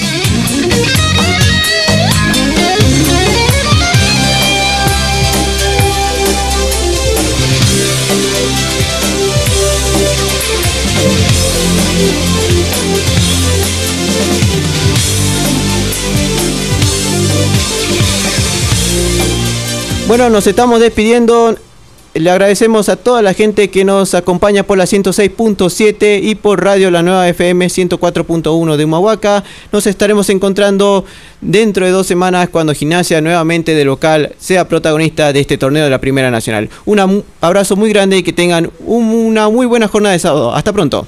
Bueno, nos estamos despidiendo. Le agradecemos a toda la gente que nos acompaña por la 106.7 y por Radio La Nueva FM 104.1 de Humahuaca. Nos estaremos encontrando dentro de 2 semanas cuando Gimnasia nuevamente de local sea protagonista de este torneo de la Primera Nacional. Un abrazo muy grande y que tengan una muy buena jornada de sábado. Hasta pronto.